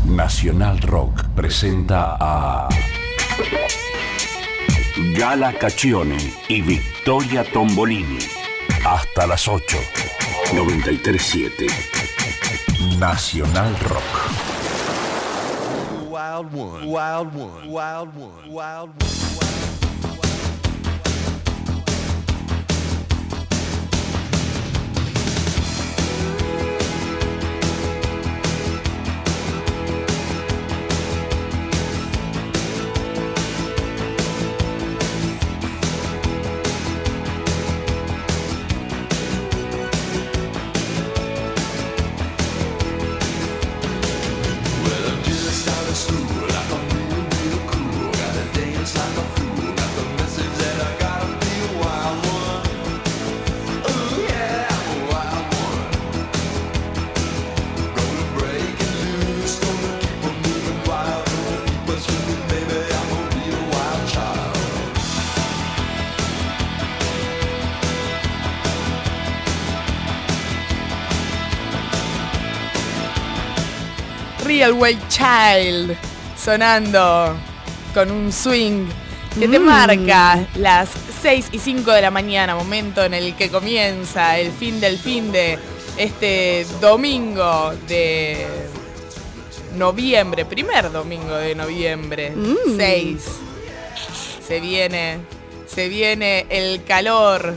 Nacional Rock presenta a Gala Caccione y Victoria Tombolini. Hasta las 8. 93.7 Nacional Rock. Wild one, wild one, wild one, wild one. Real Wild Child sonando con un swing que te marca las 6:05 de la mañana, momento en el que comienza el fin del fin de este domingo de noviembre, primer domingo de noviembre, 6. Se viene el calor.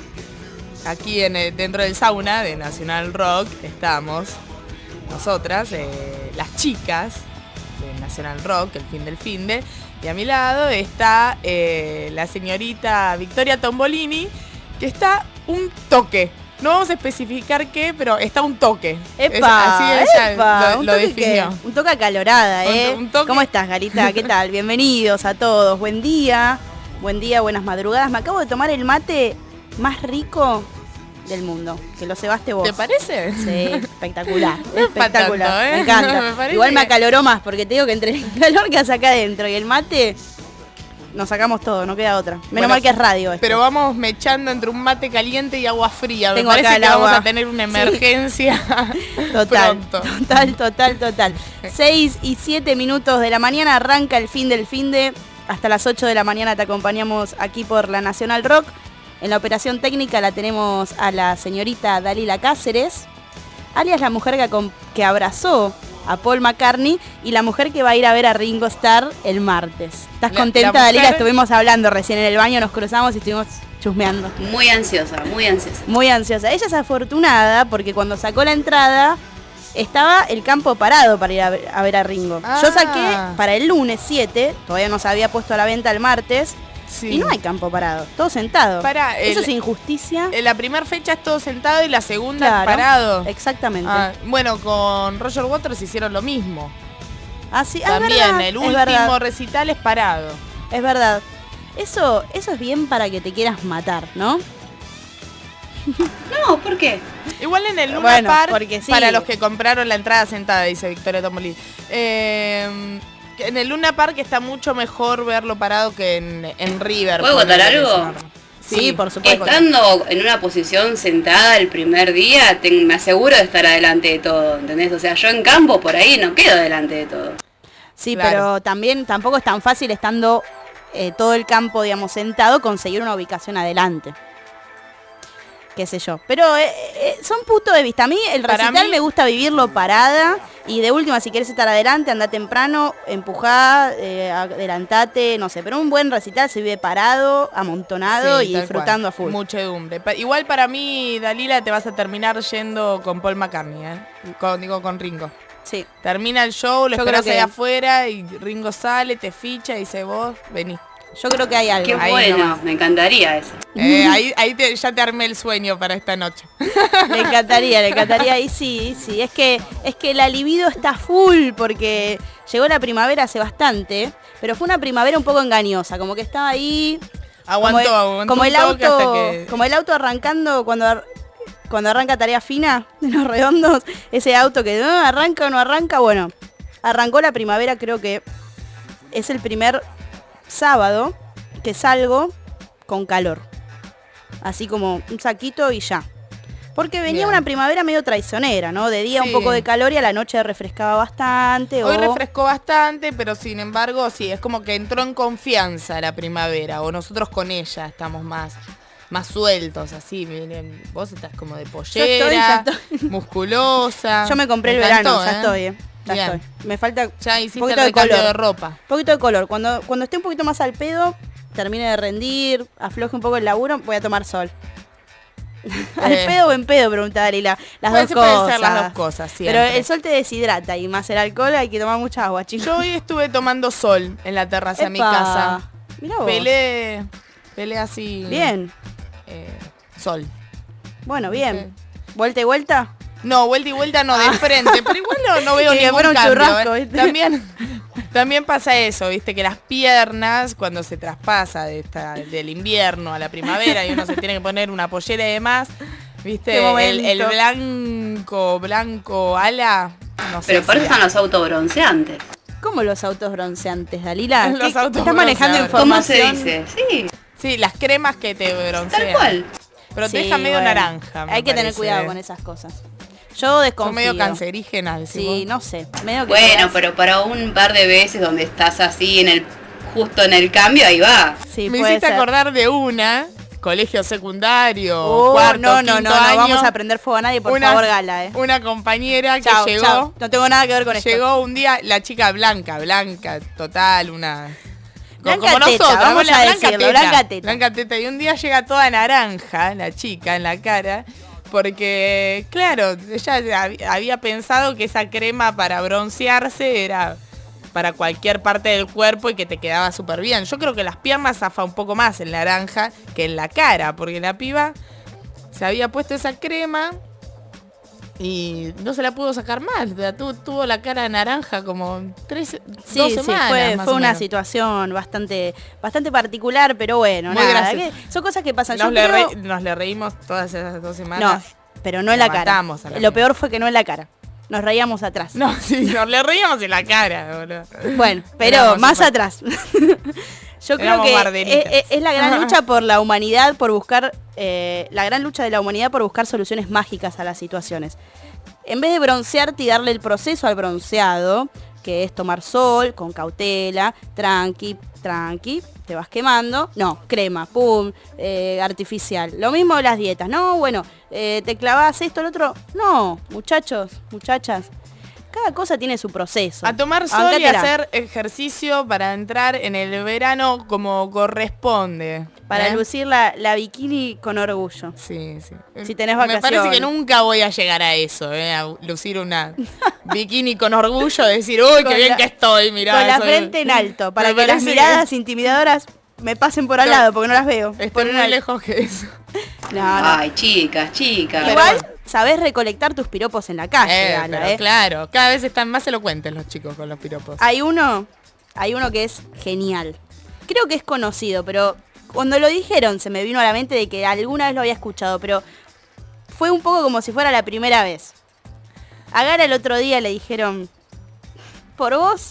Aquí dentro del sauna de Nacional Rock estamos nosotras, las chicas de Nacional Rock, el fin del finde, y a mi lado está la señorita Victoria Tombolini, que está un toque. No vamos a especificar qué, pero está un toque. ¡Epa! Así ella ¡Epa! lo definió. Un toque acalorada, ¿eh? Un toque. ¿Cómo estás, Garita? ¿Qué tal? Bienvenidos a todos. Buen día, buenas madrugadas. Me acabo de tomar el mate más rico del mundo, que lo cebaste vos. ¿Te parece? Sí, espectacular. No es pa' espectacular. tanto, ¿eh? Me encanta. Me parece Igual me que- acaloró más, porque te digo que entre el calor que hace acá adentro y el mate, nos sacamos todo, no queda otra. Menos Bueno, mal que es radio esto. Pero vamos mechando entre un mate caliente y agua fría. Tengo Me parece acá el que vamos agua. a tener una emergencia Total, pronto. total. 6:07 de la mañana arranca el fin del finde. Hasta las 8 de la mañana te acompañamos aquí por la Nacional Rock. En la operación técnica la tenemos a la señorita Dalila Cáceres, alias la mujer que abrazó a Paul McCartney y la mujer que va a ir a ver a Ringo Starr el martes. ¿Estás La contenta, mujer- Dalila? Estuvimos hablando recién en el baño, nos cruzamos y estuvimos chusmeando. Muy ansiosa, muy ansiosa. Muy ansiosa. Ella es afortunada porque cuando sacó la entrada estaba el campo parado para ir a ver a Ringo. Ah. Yo saqué para el lunes 7, todavía no se había puesto a la venta el martes, Sí. y no hay campo parado, todo sentado. Pará, Eso es injusticia. La primera fecha es todo sentado y la segunda Claro, parado. Exactamente. Ah, bueno, con Roger Waters hicieron lo mismo. Así, También el es último verdad, recital es parado. es verdad. Eso es bien para que te quieras matar, ¿no? No, ¿por qué? Igual en el Luna Bueno, Park, porque sí. para los que compraron la entrada sentada, dice Victoria Tombolini. En el Luna Park está mucho mejor verlo parado que en River. ¿Puedo ponele, votar algo? que es enorme. Sí, por supuesto. Estando en una posición sentada el primer día, me aseguro de estar adelante de todo, ¿entendés? O sea, yo en campo por ahí no quedo adelante de todo. Sí, Claro. pero también tampoco es tan fácil estando todo el campo, digamos, sentado, conseguir una ubicación adelante. Qué sé yo. Pero son puntos de vista. A mí el Para recital mí- me gusta vivirlo parada y de última, si querés estar adelante, anda temprano, empujá, adelantate, no sé. Pero un buen recital se vive parado, amontonado Sí, y tal disfrutando cual. a full. Muchedumbre. Igual para mí, Dalila, te vas a terminar yendo con Paul McCartney, con Ringo. Sí. Termina el show, lo Yo esperás creo que- ahí afuera y Ringo sale, te ficha y dice vos, vení. Yo creo que hay algo. Qué Ahí bueno, nomás. me encantaría eso. Ya te armé el sueño para esta noche. Le encantaría. Y sí, es que la libido está full porque llegó la primavera hace bastante, pero fue una primavera un poco engañosa, como que estaba ahí. Aguantó como un el toque hasta auto, que... como el auto arrancando cuando arranca Tarea Fina de Los Redondos, ese auto que no arranca o no arranca, bueno, arrancó la primavera, creo que es el primer sábado que salgo con calor. Así como un saquito y ya. Porque venía Bien. una primavera medio traicionera, ¿no? De día Sí. un poco de calor y a la noche refrescaba bastante. Hoy o... refrescó bastante, pero sin embargo, sí, es como que entró en confianza la primavera, o nosotros con ella estamos más sueltos, así, miren, vos estás como de pollera, ya estoy. musculosa. Yo me compré el encantó, verano, ya estoy, Ya Bien. estoy. Me falta Ya un hiciste poquito el de recambio color. de ropa. Un poquito de color. Cuando esté un poquito más al pedo, termine de rendir, afloje un poco el laburo, voy a tomar sol. ¿Al pedo o en pedo? Pregunta Dalila. Las Puede dos ser- cosas. pueden ser las dos cosas, Pero siempre. el sol te deshidrata y más el alcohol hay que tomar mucha agua, chicos. Yo hoy estuve tomando sol en la terraza de mi Epa. casa. Mirá vos. Pelé así. Bien. Sol. Bueno, bien. ¿Vuelta y vuelta? No, vuelta y vuelta no, de frente, pero igual no veo Que ningún fuera un cambio. churrasco, ¿viste? También pasa eso, viste, que las piernas, cuando se traspasa del invierno a la primavera y uno se tiene que poner una pollera y demás, viste, Qué momento. el blanco ala, no sé. Pero por si eso son los autobronceantes. ¿Cómo los autos bronceantes, Dalila? Los ¿Qué- autos ¿Estás manejando bronceadores. ¿Cómo se información? dice? Sí, Sí, las cremas que te broncean. tal cual. Pero te Sí, deja medio bueno. naranja. me Hay que tener parece. cuidado con esas cosas. Yo desconfío. Son medio cancerígenas. decís Sí, vos. no sé. Medio que Bueno, quedas- pero para un par de veces donde estás así justo en el cambio, ahí va. Sí, Me puede hiciste ser. acordar de una, colegio secundario, Oh, cuarto, no, quinto año, vamos a prender fuego a nadie, por favor, Gala, Una compañera que Chao, llegó, chao. No tengo nada que ver con esto. llegó un día, la chica blanca, total, una... Blanca como teta, nosotros, vamos la a decirlo, blanca teta. Blanca teta. Y un día llega toda naranja, la chica, en la cara, porque, claro, ella había pensado que esa crema para broncearse era para cualquier parte del cuerpo y que te quedaba súper bien. Yo creo que las piernas zafa un poco más en naranja que en la cara, porque la piba se había puesto esa crema y no se la pudo sacar más. Tuvo la cara naranja como 2 semanas. más Fue o una menos. situación bastante particular, pero bueno, Muy nada. gracioso. Son cosas que pasan. Nos Yo le, creo- nos le reímos todas esas 2 No, semanas. pero no en La la cara. matamos a la Lo mina. peor fue que no en la cara. Nos reíamos atrás. No, sí, nos le reíamos en la cara, boludo. Bueno, pero Éramos más super- atrás. Yo creo Éramos que barderitas. es la gran lucha por la humanidad, por buscar, la gran lucha de la humanidad por buscar soluciones mágicas a las situaciones. En vez de broncearte y darle el proceso al bronceado, que es tomar sol con cautela, tranqui, te vas quemando. No, crema, pum, artificial. Lo mismo las dietas. No, bueno, te clavas esto, el otro. No, muchachos, muchachas. Cada cosa tiene su proceso. A tomar sol y Bancátela. hacer ejercicio para entrar en el verano como corresponde. Para ¿eh? lucir la bikini con orgullo. Sí, sí. Si tenés Me parece vacaciones. que nunca voy a llegar a eso, a lucir una bikini con orgullo, decir, uy, qué Con bien la- que estoy, mirá. con la soy- frente en alto, para Me que las parece miradas intimidadoras me pasen por al lado, porque no las veo. Estoy Por muy una- lejos que eso. No, no. Ay, chicas. Pero Igual bueno. sabés recolectar tus piropos en la calle, Gala, Pero claro, cada vez están más elocuentes los chicos con los piropos. Hay uno que es genial. Creo que es conocido, pero cuando lo dijeron se me vino a la mente de que alguna vez lo había escuchado, pero fue un poco como si fuera la primera vez. A Gara el otro día le dijeron, por vos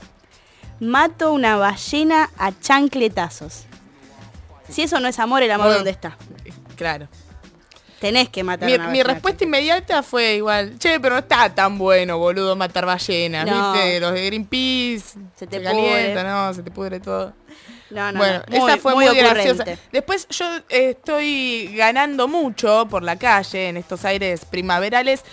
mato una ballena a chancletazos. Si eso no es amor, el amor Bueno, ¿dónde está? Claro. Tenés que matar Mi, una mi ballena. respuesta inmediata fue igual, che, pero no está tan bueno, boludo, matar ballenas, No. ¿viste? Los de Greenpeace, Se te calienta, no, se te pudre todo. No, no, Bueno, no. esa fue muy graciosa. ocurrente. Después yo estoy ganando mucho por la calle, en estos aires primaverales,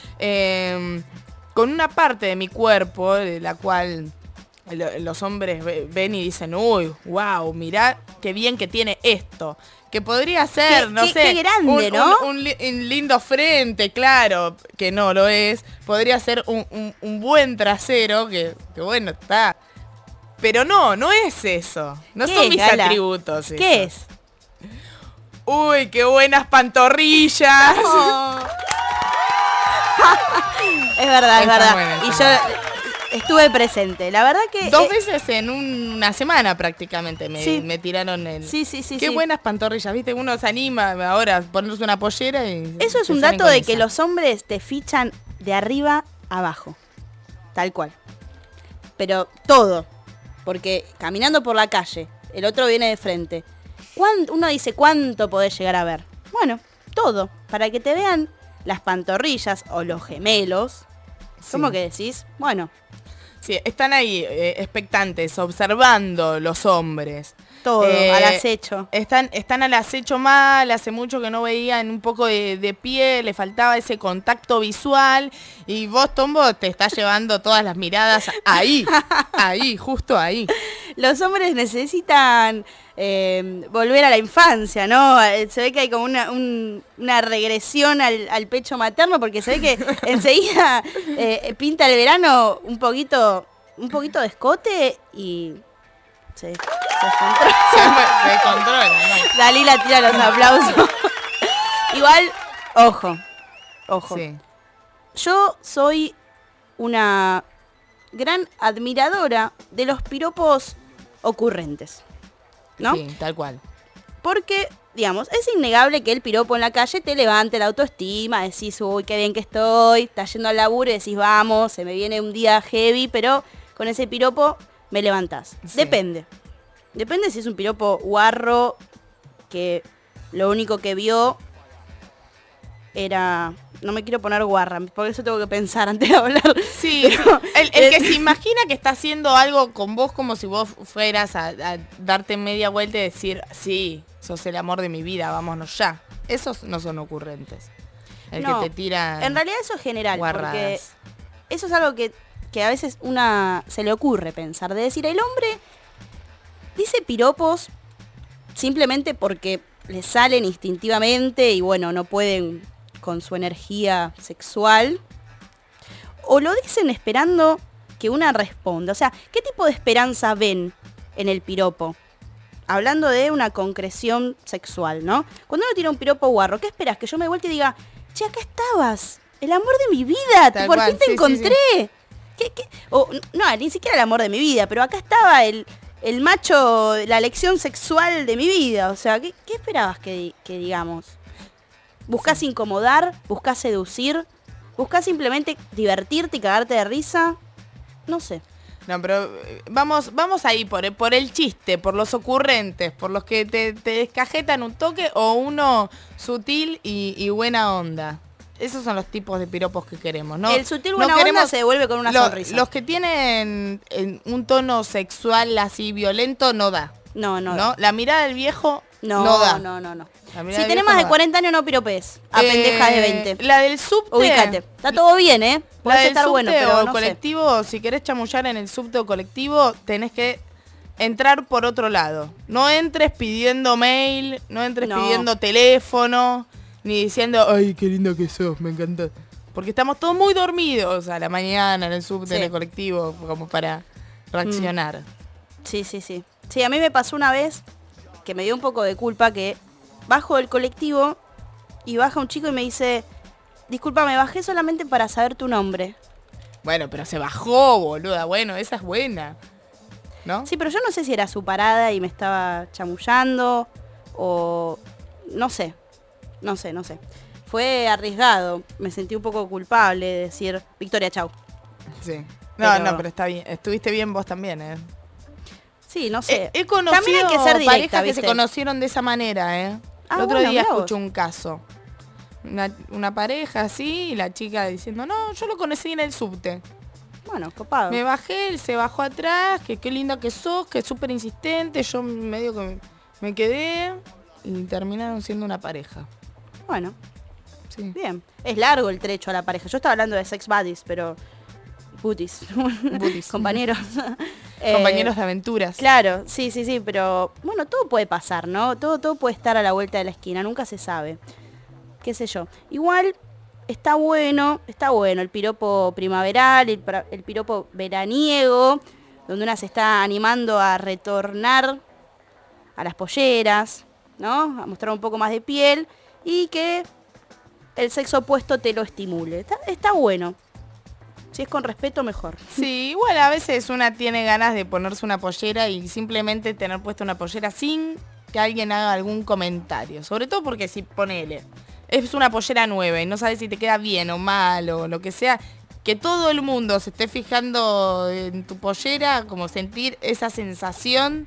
con una parte de mi cuerpo, de la cual los hombres ven y dicen, uy, wow, mirá qué bien que tiene esto. Que podría ser, Qué- no qué- sé, qué grande, ¿no? un lindo frente, claro, que no lo es. Podría ser un buen trasero, que bueno, está. Pero no es eso. No ¿Qué son es, mis Gala? atributos. ¿Qué esos. es? Uy, qué buenas pantorrillas. Es verdad, es Esa verdad. buena, Y esa yo estuve presente. La verdad que... 2 veces en una semana prácticamente Sí. me tiraron el... Sí, sí, sí. Qué sí. buenas pantorrillas, ¿viste? Uno se anima ahora a ponerse una pollera y... Eso es se un salen dato con de esa. que los hombres te fichan de arriba a abajo. Tal cual. Pero todo. Porque caminando por la calle, el otro viene de frente. Uno dice, ¿cuánto podés llegar a ver? Bueno, todo. Para que te vean las pantorrillas o los gemelos, ¿cómo que decís? Bueno, Sí, están ahí expectantes, observando los hombres. todo al acecho. Están al acecho mal, hace mucho que no veían un poco de pie, le faltaba ese contacto visual y vos, Tombo, te estás llevando todas las miradas ahí, justo ahí. Los hombres necesitan volver a la infancia, ¿no? Se ve que hay como una regresión al pecho materno porque se ve que enseguida pinta el verano un poquito de escote y se descontrola. Se descontrola, ¿no? Dalila tira los aplausos. Igual, ojo. Sí. Yo soy una gran admiradora de los piropos ocurrentes, ¿no? Sí, tal cual. Porque, digamos, es innegable que el piropo en la calle te levante la autoestima, decís, uy, qué bien que estoy, estás yendo al laburo y decís, vamos, se me viene un día heavy, pero con ese piropo me levantás. Sí. Depende si es un piropo guarro que lo único que vio era... No me quiero poner guarra, por eso tengo que pensar antes de hablar. Sí, Pero, el que se imagina que está haciendo algo con vos como si vos fueras a darte media vuelta y decir, sí, sos el amor de mi vida, vámonos ya. Esos no son ocurrentes. El no, que te tira... En realidad eso es general, guarradas. porque eso es algo que a veces se le ocurre pensar. De decir, el hombre dice piropos simplemente porque le salen instintivamente y bueno, no pueden con su energía sexual, o lo dicen esperando que una responda. O sea, ¿qué tipo de esperanza ven en el piropo? Hablando de una concreción sexual, ¿no? Cuando uno tira un piropo guarro, ¿qué esperas? Que yo me vuelte y diga, che, acá estabas, el amor de mi vida, Tal por cual, fin te sí, encontré. sí. ¿Qué? O, no, ni siquiera el amor de mi vida, pero acá estaba el macho, la lección sexual de mi vida. O sea, ¿qué esperabas que digamos? ¿Buscás incomodar? ¿Buscás seducir? ¿Buscás simplemente divertirte y cagarte de risa? No sé. No, pero vamos ahí por el chiste, por los ocurrentes, por los que te descajetan un toque o uno sutil y buena onda. Esos son los tipos de piropos que queremos, ¿no? El sutil buena onda se devuelve con una sonrisa. Los que tienen un tono sexual así violento no da. No. La mirada del viejo no da. No. La mirada Si del tenés viejo más no de da. 40 años no piropes. A pendeja de 20. La del subte. Ubícate. Está todo bien, ¿eh? La Puede del estar subte bueno, o pero no sé. colectivo, si querés chamullar en el subte o colectivo, tenés que entrar por otro lado. No entres pidiendo mail, no entres No. pidiendo teléfono, ni diciendo, ay, qué lindo que sos, me encantó. Porque estamos todos muy dormidos a la mañana en el subte, Sí. en el colectivo, como para reaccionar. Sí. Sí, a mí me pasó una vez que me dio un poco de culpa que bajo del colectivo y baja un chico y me dice, disculpa, me bajé solamente para saber tu nombre. Bueno, pero se bajó, boluda. Bueno, esa es buena. ¿No? Sí, pero yo no sé si era su parada y me estaba chamullando o... No sé. Fue arriesgado. Me sentí un poco culpable de decir, Victoria, chau. Sí. Pero- Pero está bien. Estuviste bien vos también, ¿eh? Sí, no sé. He conocido También hay que ser directa, parejas que ¿viste? se conocieron de esa manera, ¿eh? Ah, El otro bueno, día mirá vos. escuché un caso. Una pareja así y la chica diciendo, no, yo lo conocí en el subte. Bueno, copado. Me bajé, él se bajó atrás, que qué linda que sos, que es súper insistente. Yo medio que me quedé y terminaron siendo una pareja. Bueno, Sí. bien. Es largo el trecho a la pareja. Yo estaba hablando de sex buddies, pero... Booties. Booties. Compañeros. Compañeros de aventuras. Claro, sí, pero bueno, todo puede pasar, ¿no? Todo puede estar a la vuelta de la esquina, nunca se sabe. Qué sé yo. Igual está bueno el piropo primaveral, el piropo veraniego, donde una se está animando a retornar a las polleras, ¿no? A mostrar un poco más de piel y que el sexo opuesto te lo estimule. Está bueno. Si es con respeto, mejor. Sí, igual a veces una tiene ganas de ponerse una pollera y simplemente tener puesta una pollera sin que alguien haga algún comentario. Sobre todo porque si ponele, es una pollera nueva y no sabes si te queda bien o mal o lo que sea, que todo el mundo se esté fijando en tu pollera, como sentir esa sensación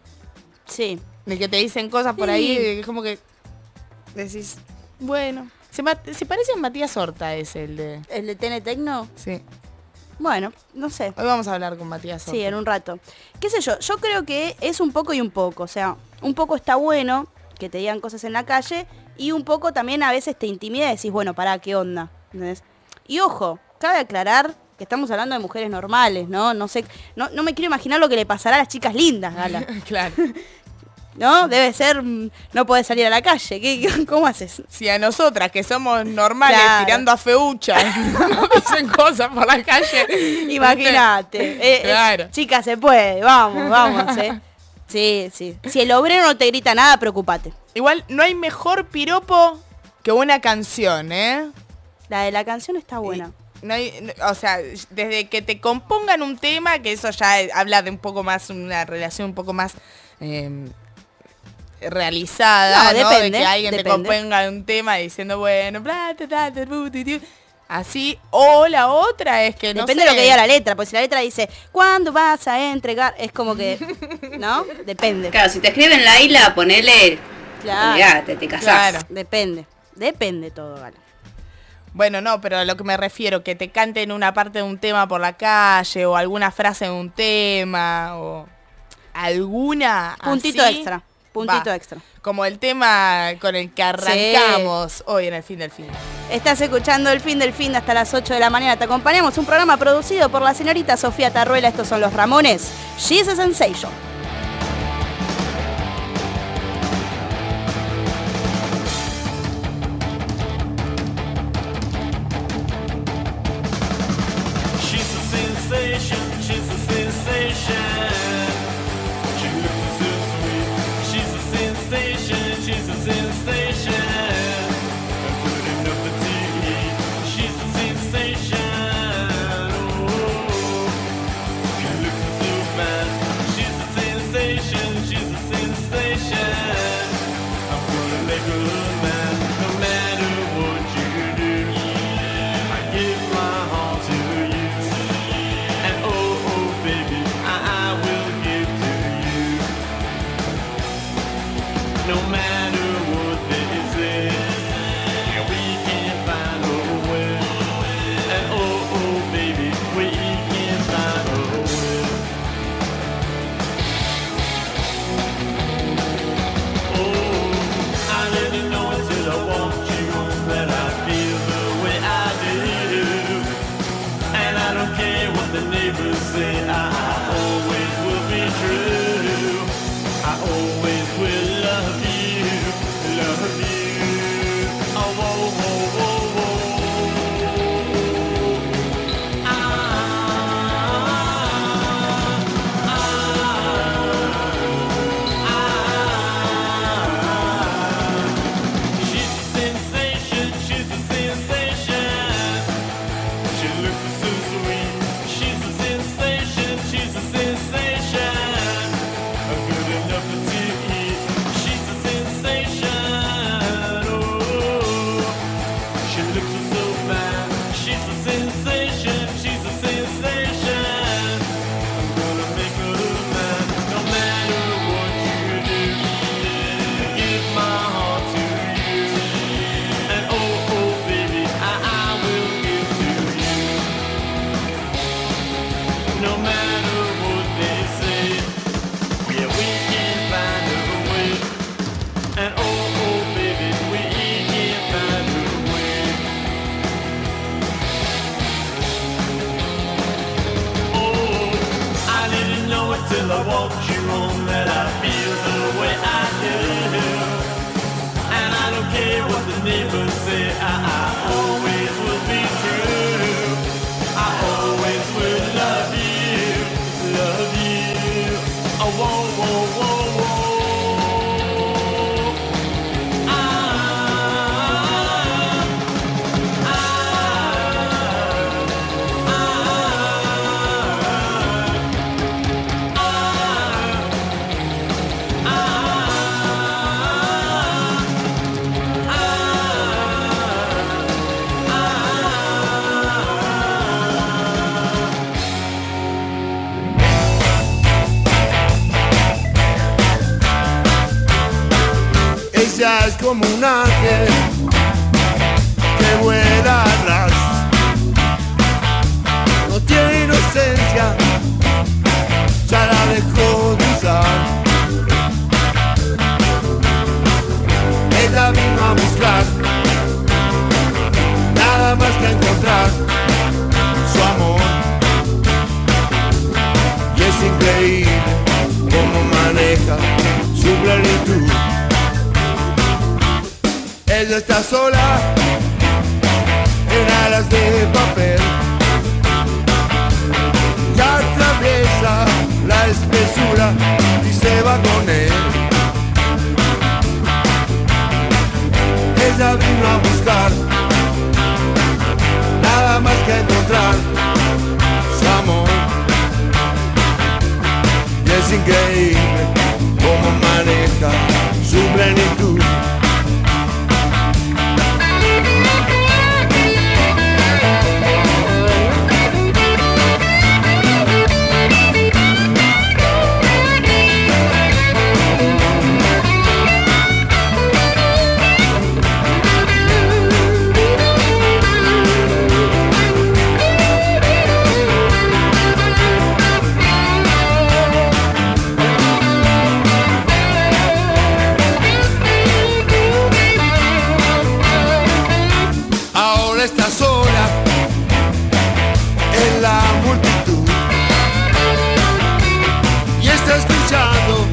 Sí. de que te dicen cosas por Sí. ahí, como que decís, bueno. Se parece a Matías Horta, es el de... ¿El de TN Tecno? Sí. Bueno, no sé. Hoy vamos a hablar con Matías Horta. Sí, en un rato. ¿Qué sé yo? Yo creo que es un poco y un poco. O sea, un poco está bueno que te digan cosas en la calle y un poco también a veces te intimida y decís, bueno, pará, ¿qué onda? ¿Entendés? Y ojo, cabe aclarar que estamos hablando de mujeres normales, ¿no? No sé, no me quiero imaginar lo que le pasará a las chicas lindas, Gala. Claro. ¿No? Debe ser, no podés salir a la calle. ¿Cómo haces? Si a nosotras, que somos normales, Claro. tirando a feucha, nos dicen cosas por la calle. Imagínate. Claro. Chica, se puede. Vamos, Sí. Si el obrero no te grita nada, preocupate. Igual, no hay mejor piropo que una canción, ¿eh? La de la canción está buena. O sea, desde que te compongan un tema, que eso ya habla de un poco más, una relación un poco más realizada, No, ¿no? depende, De que alguien te depende. componga un tema diciendo, bueno, bla, ta, ta, ta, bu, ti, ti. Así, o la otra es que no Depende sé. de lo que diga la letra, porque si la letra dice, ¿cuándo vas a entregar? Es como que, ¿no? Depende. Claro, si te escriben la isla, ponele, Claro. olvidate, te casás. Claro. Depende todo, Gala. Bueno, no, pero a lo que me refiero, que te canten una parte de un tema por la calle, o alguna frase de un tema, o alguna Puntito así, extra. va. Extra. Como el tema con el que arrancamos hoy en el fin del fin. Estás escuchando El Fin del Fin hasta las 8 de la mañana. Te acompañamos, un programa producido por la señorita Sofía Tarruela. Estos son Los Ramones. She's a Sensation. She's a sensation, she's a sensation. She looks so sweet. She's a sensation, she's a sensation. Good enough to eat. She's a sensation. Oh, she looks so fine. She's a sensation, she's a sensation. I'm gonna make her mine, no matter what you do. I give my heart to you. And oh, oh baby, I will give to you. No matter what they say, yeah, we can find a way. And oh, oh baby, we can find a way. Oh, I didn't know until I walked you home that I feel the way I do. And I don't care what the neighbors say, I always will be true. I always will love you, love you. Oh, whoa, whoa, whoa, whoa. She's a sensation, she's a sensation. She looks so sweet. She's a sensation, she's a sensation. Good enough to eat. She's a sensation. Oh, she looks so fine. She's a sensation, she's a sensation. I'm gonna make her mine, no matter what you do. I give my heart to you. And oh, oh baby, I will give to you. No matter what they say, yeah, we can find a way. And oh, oh baby, we can find a way. Oh, I didn't know it till I walked you home that I feel the way I do. And I don't care what the neighbors say, I always will be true. I always will love you, love you. Oh, whoa, whoa, whoa, whoa. Ella es como un ángel Ella está sola en alas de papel y atraviesa la espesura y se va con él. Ella vino a buscar nada más que encontrar su amor. Y es increíble cómo maneja su plenitud. Está sola en la multitud y está escuchando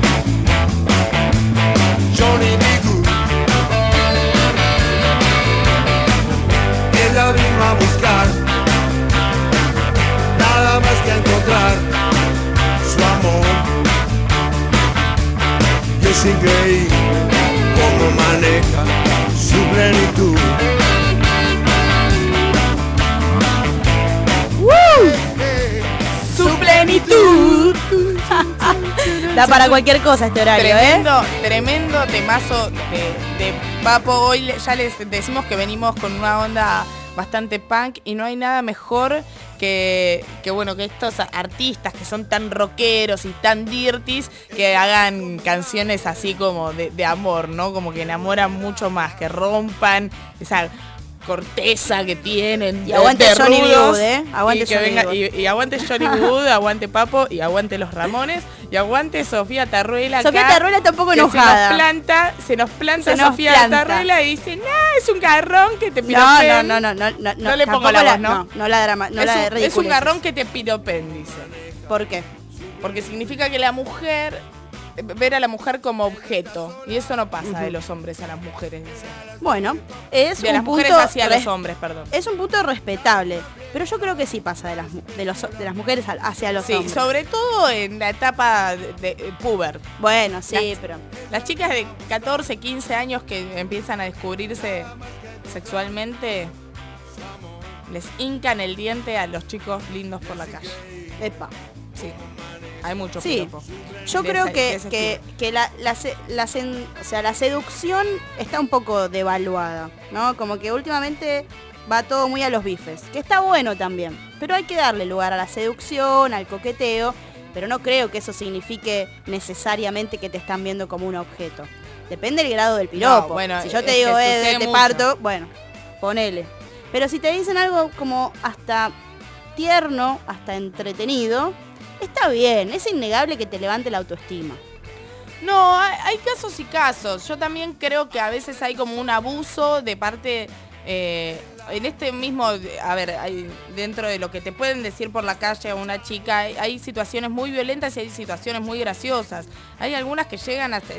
Johnny B. Good. Ella vino a buscar nada más que a encontrar su amor. Y es increíble cómo maneja su plenitud. Su plenitud. Da para cualquier cosa este horario, Tremendo temazo de Papo. Hoy ya les decimos que venimos con una onda bastante punk y no hay nada mejor que bueno, que estos artistas que son tan rockeros y tan dirties que hagan canciones así como de amor, ¿no? Como que enamoran mucho más, que rompan esa corteza que tienen. Y aguante de Johnny B. rudos, Good, aguante y, Johnny B. Good. Y aguante Johnny B. Good, aguante Papo, y aguante los Ramones, y aguante Sofía Tarruela. Sofía acá, Tarruela está un poco que enojada. Se nos planta Se nos Sofía planta. Tarruela y dice, es un garrón que te No piropen. No le pongo la voz, ¿no? No la drama, no la es un ridiculeces. garrón que te piropen, dice. ¿Por qué? Porque significa que la mujer, ver a la mujer como objeto. Y eso no pasa de los hombres a las mujeres, dice. Bueno, es De un las mujeres punto hacia los hombres, perdón. Es un punto respetable, pero yo creo que sí pasa de las mujeres hacia los Sí, hombres. sobre todo en la etapa de puber. Bueno, sí, pero Las chicas de 14, 15 años que empiezan a descubrirse sexualmente, les hincan el diente a los chicos lindos por la calle. epa. Sí, hay mucho Sí, piropo. yo De creo ese- que, de ese que, estilo. que la seducción está un poco devaluada, ¿no? Como que últimamente va todo muy a los bifes, que está bueno también, pero hay que darle lugar a la seducción, al coqueteo, pero no creo que eso signifique necesariamente que te están viendo como un objeto. Depende del grado del piropo. No, bueno, si yo te es digo, que sucede te mucho. parto, bueno, ponele. Pero si te dicen algo como hasta tierno, hasta entretenido, está bien, es innegable que te levante la autoestima. No, hay casos y casos. Yo también creo que a veces hay como un abuso de parte, en este mismo, a ver, dentro de lo que te pueden decir por la calle a una chica, hay situaciones muy violentas y hay situaciones muy graciosas. Hay algunas que llegan a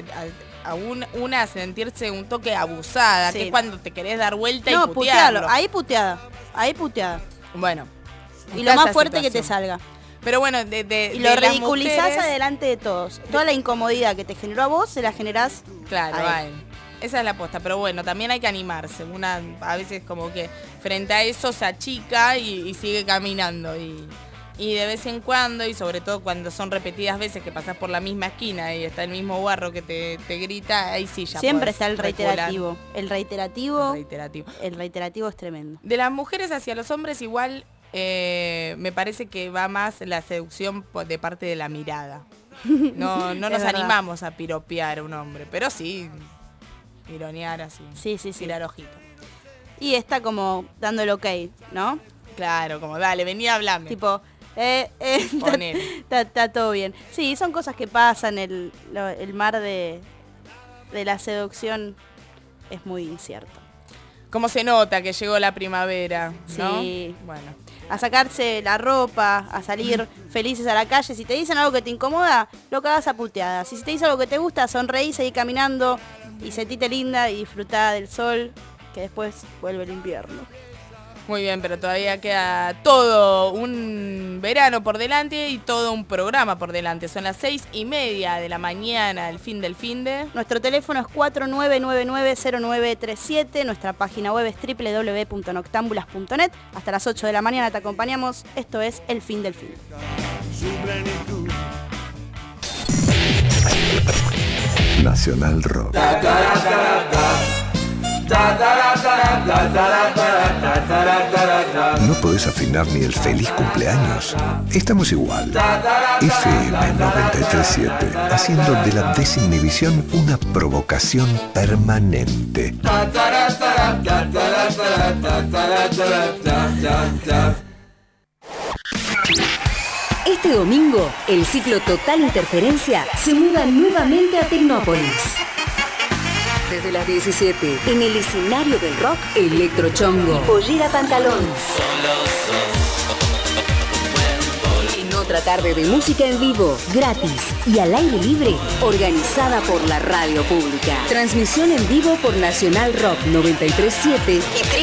sentirse un toque abusada, Sí. que es cuando te querés dar vuelta y No, putearlo. putearlo, ahí puteada. Bueno. Y está lo más esa fuerte que te situación. salga. Pero bueno, Y de lo las ridiculizás mujeres, adelante de todos. Toda la incomodidad que te generó a vos, se la generás claro, a él. hay. Esa es la aposta, pero bueno, también hay que animarse. Una a veces como que frente a eso se achica y sigue caminando. Y de vez en cuando, y sobre todo cuando son repetidas veces que pasás por la misma esquina y está el mismo guarro que te grita, ahí sí ya Siempre podés está el recular. reiterativo. El reiterativo Reiterativo. es tremendo. De las mujeres hacia los hombres igual me parece que va más la seducción de parte de la mirada. No Es nos verdad. animamos a piropear a un hombre, pero sí ironear así. Sí. Tirar ojito. Y está como dando el ok, ¿no? Claro, como dale, vení a hablarme. Tipo, Ponele. está todo bien. Sí, son cosas que pasan, el mar de la seducción es muy incierto. ¿Cómo se nota que llegó la primavera? ¿no? Sí. Bueno. A sacarse la ropa, a salir felices a la calle. Si te dicen algo que te incomoda, lo cagas a puteadas. Si te dicen algo que te gusta, sonreí, seguí caminando y sentite linda y disfrutá del sol que después vuelve el invierno. Muy bien, pero todavía queda todo un verano por delante y todo un programa por delante. Son las 6:30 de la mañana, el fin del finde. Nuestro teléfono es 49990937, nuestra página web es www.noctambulas.net. Hasta las 8 de la mañana te acompañamos. Esto es El Fin del Finde. Nacional Rock. ¿No podés afinar ni el feliz cumpleaños? Estamos igual. FM 937, haciendo de la desinhibición una provocación permanente. Este domingo, el ciclo Total Interferencia se muda nuevamente a Tecnópolis. Desde las 17, en el escenario del rock, Electrochongo y Pollera Pantalón. En otra tarde de música en vivo, gratis y al aire libre, organizada por la radio pública. Transmisión en vivo por Nacional Rock 937 y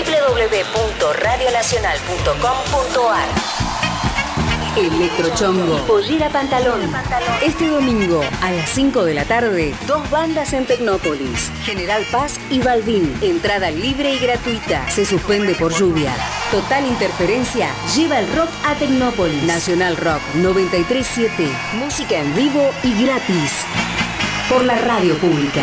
www.radionacional.com.ar. Electrochongo, Pollera Pantalón. Este domingo a las 5 de la tarde, 2 bandas en Tecnópolis, General Paz y Balvin. Entrada libre y gratuita. Se suspende por lluvia. Total Interferencia lleva el rock a Tecnópolis. Nacional Rock 937. Música en vivo y gratis. Por la radio pública.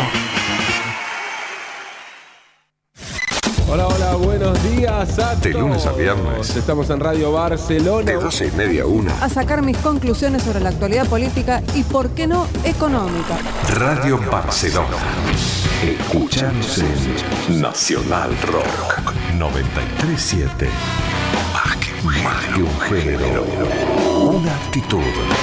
Hola, buenos días a De todos. lunes a viernes. Estamos en Radio Barcelona. De 12:30 a 1. A sacar mis conclusiones sobre la actualidad política y, por qué no, económica. Radio Barcelona. Escuchamos en Nacional Rock 937. Más que un género. Una actitud.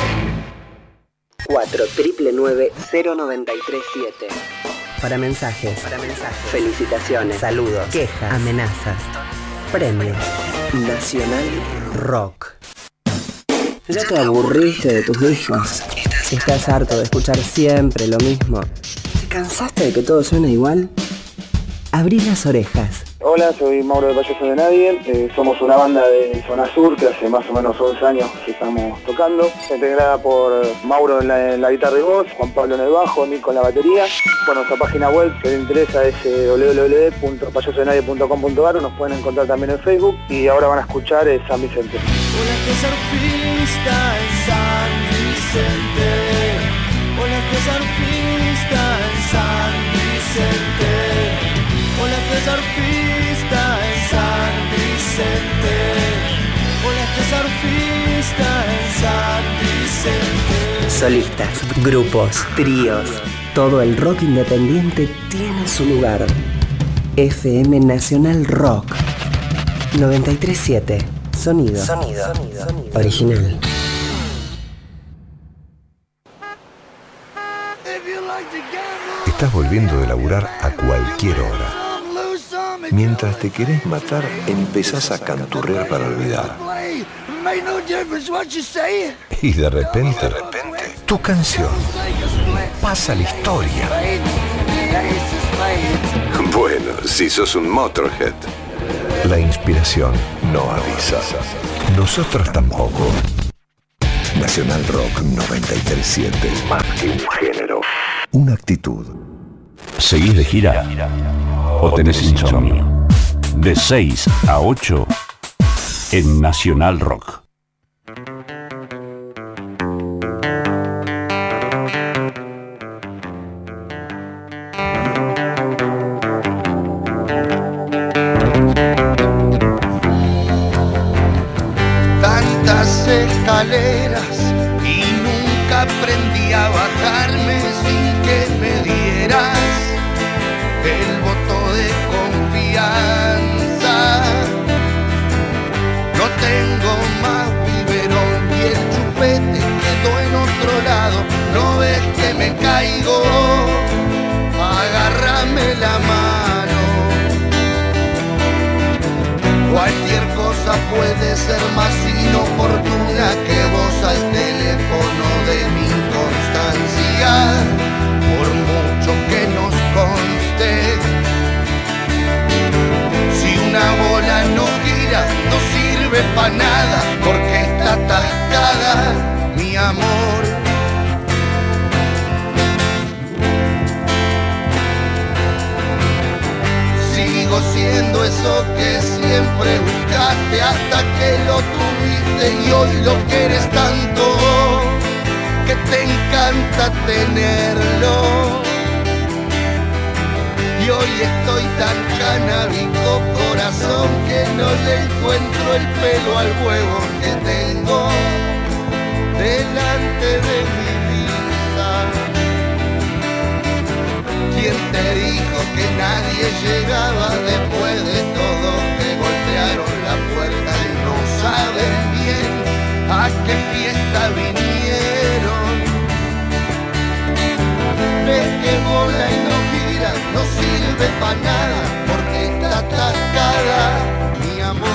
4990937. Para mensajes. Felicitaciones. Saludos. Quejas. Amenazas. Premios. Nacional Rock. ¿Ya te aburriste de tus discos? ¿Estás harto de escuchar siempre lo mismo? ¿Te cansaste de que todo suene igual? Abrí las orejas. Hola, soy Mauro de Payaso de Nadie, somos una banda de Zona Sur que hace más o menos 11 años que estamos tocando, integrada por Mauro en la guitarra y voz, Juan Pablo en el bajo, Nico en la batería. Bueno, nuestra página web, si les interesa, es www.payasodenadie.com.ar, nos pueden encontrar también en Facebook y ahora van a escuchar San Vicente. Hola, que surfista en San Vicente. Hola, que surfista en San Vicente. Hola, que surfista en San Vicente. Hola, que surfista en San Vicente. Solistas, grupos, tríos. Todo el rock independiente tiene su lugar. FM Nacional Rock 937. Sonido. Original. Estás volviendo de laburar a cualquier hora. Mientras te querés matar, empezás a canturrear para olvidar. Y de repente, tu canción pasa la historia. Bueno, si sos un Motorhead. La inspiración no avisa. Nosotros tampoco. Nacional Rock 937. Más que un género. Una actitud. ¿Seguís de gira? ¿O tenés insomnio? De 6 a 8 en Nacional Rock. Tantas escaleras y nunca aprendí a bajarme sin que me dieras el voto de confianza. No tengo más biberón y el chupete quedó en otro lado. No ves que me caigo, agárrame la mano. Cualquier cosa puede ser más inoportuna que vos al teléfono de mi inconstancia. Por mucho que nos conste, sirve pa' nada porque está atascada, mi amor. Sigo siendo eso que siempre buscaste hasta que lo tuviste y hoy lo quieres tanto que te encanta tenerlo. Y hoy estoy tan canábico, corazón, que no le encuentro el pelo al huevo que tengo delante de mi vida. ¿Quién te dijo que nadie llegaba después de todo? Que golpearon la puerta y no saben bien a qué fiesta vinieron. Ves que bola y no gira, no sirve pa' nada porque está atascada, mi amor.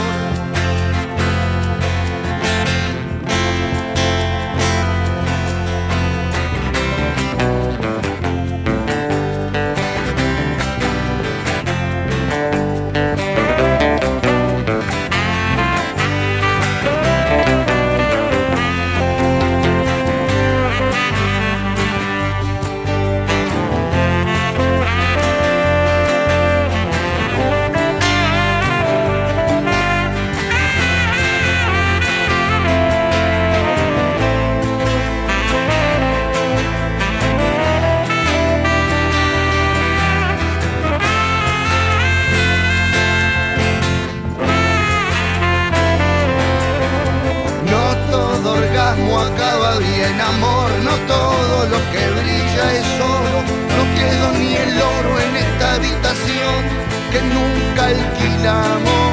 Acaba bien, amor, no todo lo que brilla es oro, no quedó ni el oro en esta habitación que nunca alquilamos.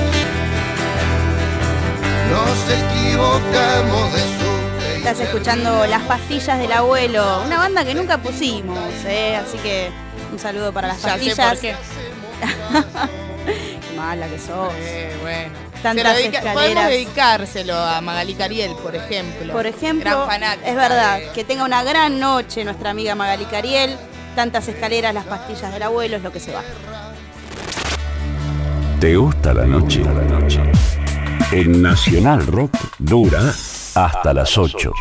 Nos equivocamos de su. Estás escuchando Las Pastillas del Abuelo, una banda que nunca pusimos, así que un saludo para Las Pastillas. Ya sé por qué. Qué mala que sos. Bueno. Tantas Podemos escaleras. dedicárselo a Magali Cariel, por ejemplo. Por ejemplo, gran fanática es verdad, que tenga una gran noche nuestra amiga Magali Cariel. Tantas escaleras, Las Pastillas del Abuelo es lo que se va. ¿Te gusta la noche? En Nacional Rock dura hasta las 8.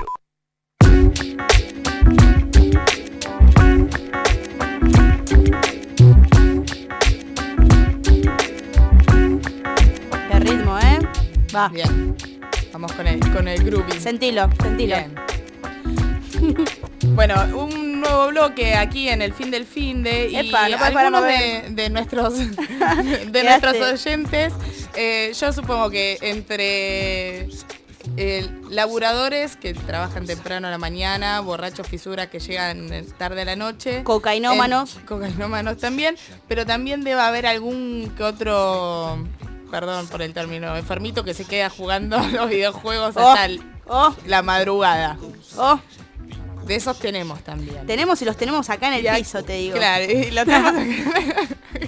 Qué ritmo, va. Bien. Vamos con el groovy. Sentilo. Bien. Bueno, un nuevo bloque aquí en el fin del finde y Epa, no algunos de nuestros oyentes, yo supongo que entre laburadores que trabajan temprano a la mañana, borrachos fisuras que llegan tarde a la noche, cocainómanos también, pero también debe haber algún que otro, perdón por el término, enfermito que se queda jugando los videojuegos hasta la madrugada. De esos tenemos también. Tenemos y los tenemos acá en el piso, te digo. Claro, y lo tenemos acá.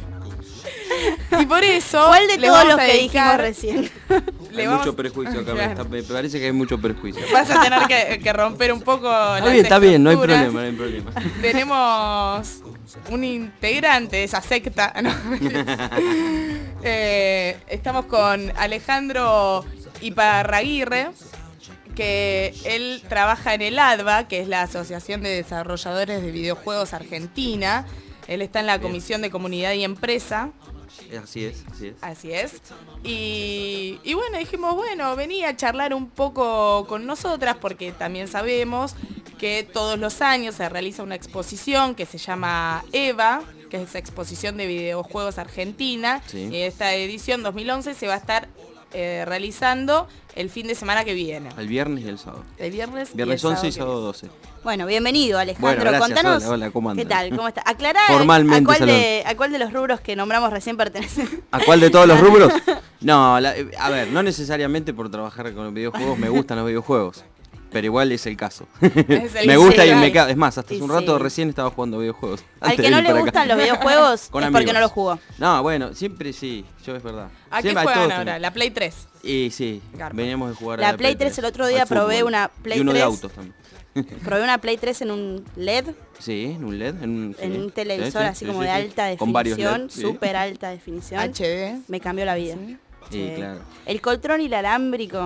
Y por eso... ¿Cuál de todos los que dijimos recién? Hay mucho prejuicio acá, claro. Me parece que hay mucho prejuicio. Vas a tener que romper un poco Está bien, no hay problema. Tenemos un integrante de esa secta. ¿No? Estamos con Alejandro Iparraguirre, que él trabaja en el ADVA, que es la Asociación de Desarrolladores de Videojuegos Argentina. Él está en la Comisión de Comunidad y Empresa. Así es. Y bueno, dijimos, vení a charlar un poco con nosotras, porque también sabemos que todos los años se realiza una exposición que se llama EVA, que es Exposición de Videojuegos Argentina. Sí. Y esta edición 2011 se va a estar realizando el fin de semana que viene. El viernes y el sábado. El viernes 11 y sábado 12. Bueno, bienvenido Alejandro. Bueno, gracias. Contanos. Hola, ¿cómo andan? ¿Qué tal? ¿Cómo está? Aclará Formalmente, a cuál de los rubros que nombramos recién pertenece. ¿A cuál de todos los rubros? No, a ver, no necesariamente por trabajar con los videojuegos me gustan los videojuegos. Pero igual es el caso. Me gusta y me cae. Es más, hasta hace un rato recién estaba jugando videojuegos. Al que no le gustan los videojuegos es porque no los jugó. No, bueno, siempre sí, yo es verdad. ¿A qué juegan ahora? ¿La Play 3? Y sí, veníamos de jugar a la Play 3. El otro día probé una Play 3. Y uno de autos también. Probé una Play 3 en un LED. Sí, en un LED. En un televisor así como de alta definición, súper alta definición. HD. Me cambió la vida. Sí, claro. El coltrón inalámbrico.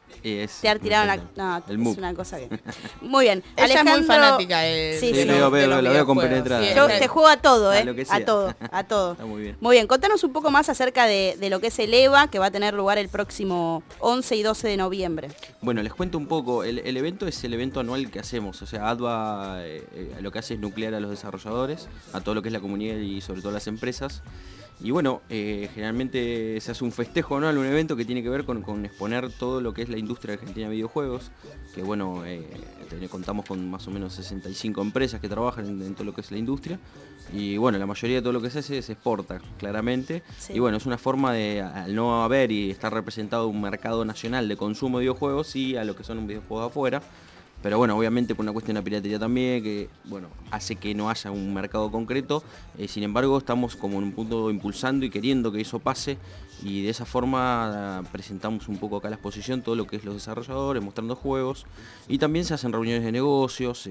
Te ha tirado es una cosa que... Muy bien. Ella Alejandro... es muy fanática de la veo compenetrada. Yo te juego a todo, A lo que sea. a todo. Está muy bien. Muy bien, contanos un poco más acerca de lo que es el EVA, que va a tener lugar el próximo 11 y 12 de noviembre. Bueno, les cuento un poco. El evento es el evento anual que hacemos. O sea, ADVA lo que hace es nuclear a los desarrolladores, a todo lo que es la comunidad y sobre todo las empresas. Y bueno, generalmente se hace un festejo anual, un evento que tiene que ver con exponer todo lo que es la industria argentina de videojuegos, que bueno, contamos con más o menos 65 empresas que trabajan en todo lo que es la industria, y bueno, la mayoría de todo lo que se hace se exporta, claramente, y bueno, es una forma de, al no haber y estar representado un mercado nacional de consumo de videojuegos, sí a lo que son videojuegos afuera. Pero bueno, obviamente por una cuestión de piratería también, que bueno, hace que no haya un mercado concreto. Sin embargo, estamos como en un punto impulsando y queriendo que eso pase. Y de esa forma presentamos un poco acá la exposición, todo lo que es los desarrolladores, mostrando juegos. Y también se hacen reuniones de negocios,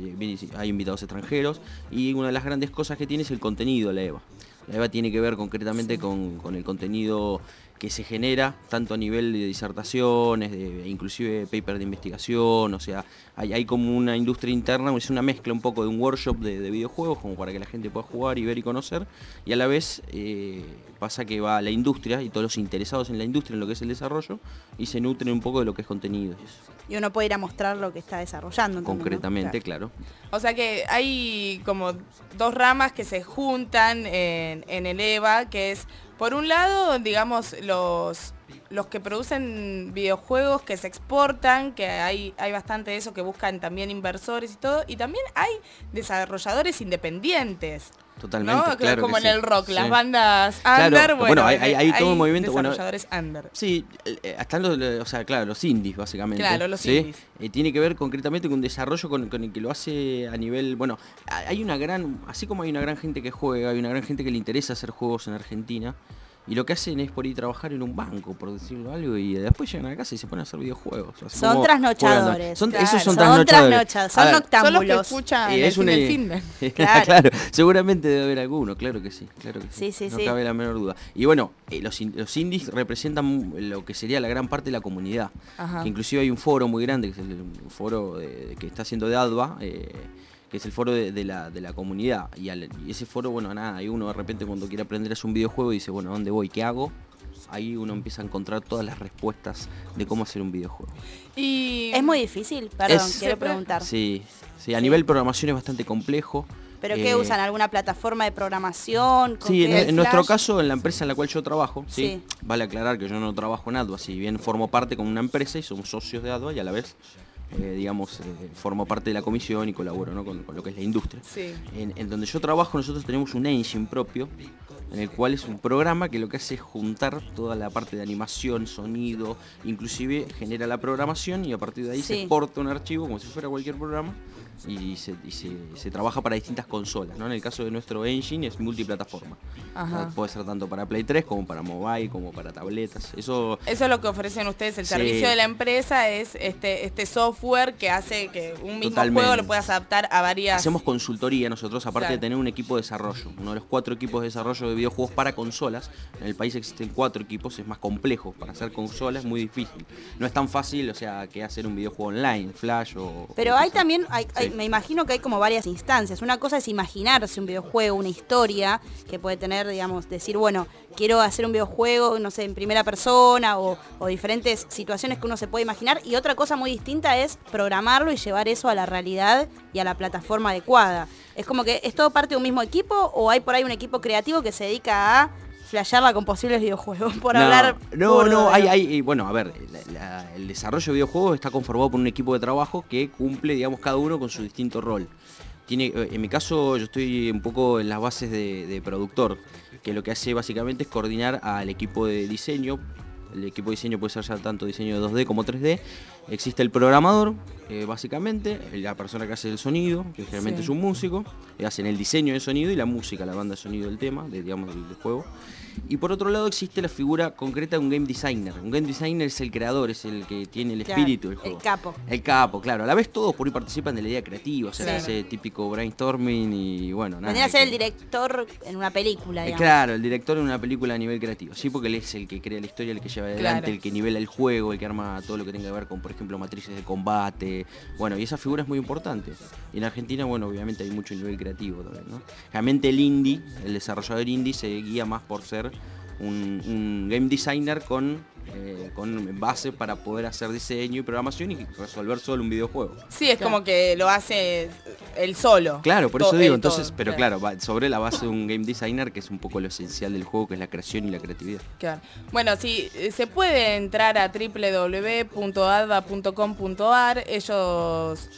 hay invitados extranjeros. Y una de las grandes cosas que tiene es el contenido, la EVA. La EVA tiene que ver concretamente con el contenido que se genera, tanto a nivel de disertaciones, inclusive paper de investigación, o sea, hay como una industria interna, es una mezcla un poco de un workshop de videojuegos, como para que la gente pueda jugar y ver y conocer, y a la vez pasa que va la industria y todos los interesados en la industria, en lo que es el desarrollo, y se nutren un poco de lo que es contenido. Y uno puede ir a mostrar lo que está desarrollando. Concretamente, ¿no? Claro. O sea que hay como dos ramas que se juntan en el EVA, que es, por un lado, digamos, los que producen videojuegos que se exportan, que hay bastante de eso, que buscan también inversores y todo, y también hay desarrolladores independientes. Totalmente, ¿no? claro como que en sí. el rock, Sí. las bandas Claro, under, bueno, hay todo un movimiento, desarrolladores under. Sí, están los indies básicamente. Claro, los ¿sí? indies. Tiene que ver concretamente con un desarrollo con el que lo hace a nivel, bueno, hay una gran, así como hay una gran gente que juega, hay una gran gente que le interesa hacer juegos en Argentina. Y lo que hacen es por ir a trabajar en un banco, por decirlo algo, y después llegan a casa y se ponen a hacer videojuegos. Son trasnochadores. Esos son trasnochadores. Son noctámbulos. Son los que escuchan el fin. Claro, seguramente debe haber alguno, claro que sí. Sí. No cabe la menor duda. Y bueno, los indies representan lo que sería la gran parte de la comunidad. Ajá. Que inclusive hay un foro muy grande, que es el foro que está haciendo de ADVA, que es el foro de la comunidad, y ese foro, bueno, nada, hay uno de repente cuando quiere aprender a hacer un videojuego y dice, bueno, ¿a dónde voy? ¿Qué hago? Ahí uno empieza a encontrar todas las respuestas de cómo hacer un videojuego. Y es muy difícil, perdón, quiero preguntar. Sí, a nivel programación es bastante complejo. ¿Pero qué usan? ¿Alguna plataforma de programación? Sí, en nuestro caso, en la empresa en la cual yo trabajo, ¿sí? Vale aclarar que yo no trabajo en ADVA, si bien formo parte con una empresa y somos socios de ADVA y a la vez formo parte de la comisión y colaboro, ¿no? con lo que es la industria. Sí. En donde yo trabajo nosotros tenemos un engine propio, en el cual es un programa que lo que hace es juntar toda la parte de animación, sonido, inclusive genera la programación y a partir de ahí se exporta un archivo como si fuera cualquier programa y se trabaja para distintas consolas, ¿no? En el caso de nuestro engine es multiplataforma. Ajá. Puede ser tanto para Play 3 como para mobile, como para tabletas. Eso es lo que ofrecen ustedes, el servicio de la empresa es este software que hace que un mismo juego lo puedas adaptar a varias... Hacemos consultoría nosotros, aparte de tener un equipo de desarrollo. Uno de los 4 equipos de desarrollo de videojuegos para consolas. En el país existen 4 equipos, es más complejo. Para hacer consolas es muy difícil. No es tan fácil, o sea, que hacer un videojuego online, Flash o... Pero hay también, me imagino que hay como varias instancias. Una cosa es imaginarse un videojuego, una historia que puede tener, digamos, decir, bueno, quiero hacer un videojuego, no sé, en primera persona o diferentes situaciones que uno se puede imaginar. Y otra cosa muy distinta es programarlo y llevar eso a la realidad y a la plataforma adecuada. Es como que es todo parte de un mismo equipo o hay por ahí un equipo creativo que se dedica a flashearla con posibles videojuegos, bueno, a ver, el desarrollo de videojuegos está conformado por un equipo de trabajo que cumple, digamos, cada uno con su distinto rol. En mi caso, yo estoy un poco en las bases de productor, que lo que hace básicamente es coordinar al equipo de diseño. El equipo de diseño puede ser ya tanto diseño de 2D como 3D, Existe el programador, básicamente, la persona que hace el sonido, que generalmente es un músico, hacen el diseño de sonido y la música, la banda de sonido del tema, digamos, del juego. Y por otro lado existe la figura concreta de un game designer. Un game designer es el creador, es el que tiene el espíritu del juego. El capo. El capo, claro. A la vez todos por ahí participan de la idea creativa, o sea, ese típico brainstorming y bueno, nada. Tendría que ser el director en una película, digamos. Claro, el director en una película a nivel creativo. Sí, porque él es el que crea la historia, el que lleva adelante, el que nivela el juego, el que arma todo lo que tenga que ver con, por ejemplo, matrices de combate. Bueno, y esa figura es muy importante. Y en Argentina, bueno, obviamente hay mucho nivel creativo también, ¿no? Realmente el indie, el desarrollador indie se guía más por ser un game designer con base para poder hacer diseño y programación y resolver solo un videojuego. Sí, es como que lo hace él solo. Claro, por eso digo, entonces, pero claro, sobre la base de un game designer, que es un poco lo esencial del juego, que es la creación y la creatividad. Claro. Bueno, sí, se puede entrar a www.adva.com.ar. Ellos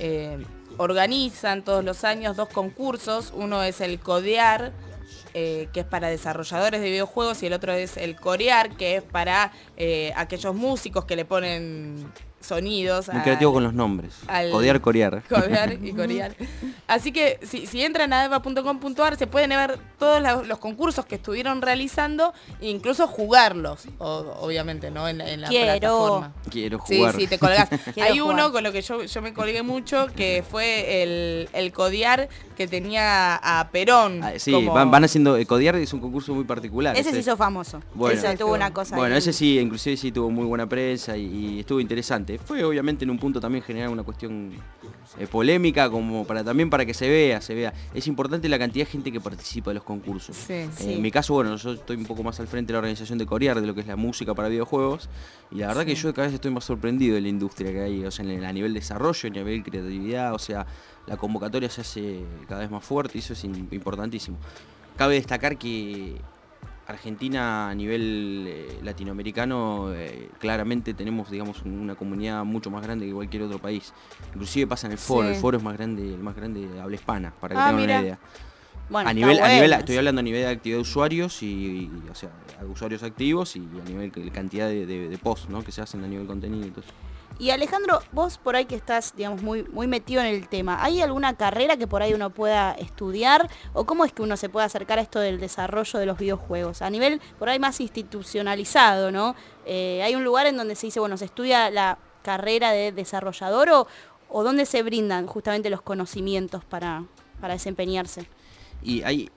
organizan todos los años 2 concursos. Uno es el Codear, que es para desarrolladores de videojuegos, y el otro es el Corear, que es para aquellos músicos que le ponen sonidos. Muy creativo con los nombres. Codear, corear. Codear y corear. Así que si entran a adva.com.ar se pueden ver todos los concursos que estuvieron realizando e incluso jugarlos, obviamente, ¿no? En la plataforma. Quiero jugar. Sí, te colgás. Hay uno con lo que yo me colgué mucho, que fue el Codear, que tenía a Perón. Sí, como... van haciendo... Codear es un concurso muy particular. Ese se hizo famoso. Bueno, ese tuvo una cosa. Bueno, ahí. ese sí, inclusive sí tuvo muy buena prensa y estuvo interesante. Fue obviamente en un punto también generar una cuestión polémica, como también para que se vea. Es importante la cantidad de gente que participa de los concursos. En mi caso, bueno, yo estoy un poco más al frente de la organización de Corear, de lo que es la música para videojuegos, y la verdad que yo cada vez estoy más sorprendido de la industria que hay, o sea, a nivel desarrollo, a nivel creatividad, o sea, la convocatoria se hace cada vez más fuerte y eso es importantísimo. Cabe destacar que Argentina a nivel latinoamericano claramente tenemos, digamos, una comunidad mucho más grande que cualquier otro país. Inclusive pasa en el foro, el foro es el más grande de habla hispana, para que tengan una idea. Bueno, estoy hablando a nivel de actividad de usuarios y o sea, usuarios activos y a nivel de cantidad de posts, ¿no? Que se hacen a nivel contenido y todo eso. Y Alejandro, vos por ahí que estás, digamos, muy metido en el tema, ¿hay alguna carrera que por ahí uno pueda estudiar? ¿O cómo es que uno se puede acercar a esto del desarrollo de los videojuegos? A nivel por ahí más institucionalizado, ¿no? ¿Hay un lugar en donde se dice, bueno, se estudia la carrera de desarrollador o dónde se brindan justamente los conocimientos para desempeñarse? Y hay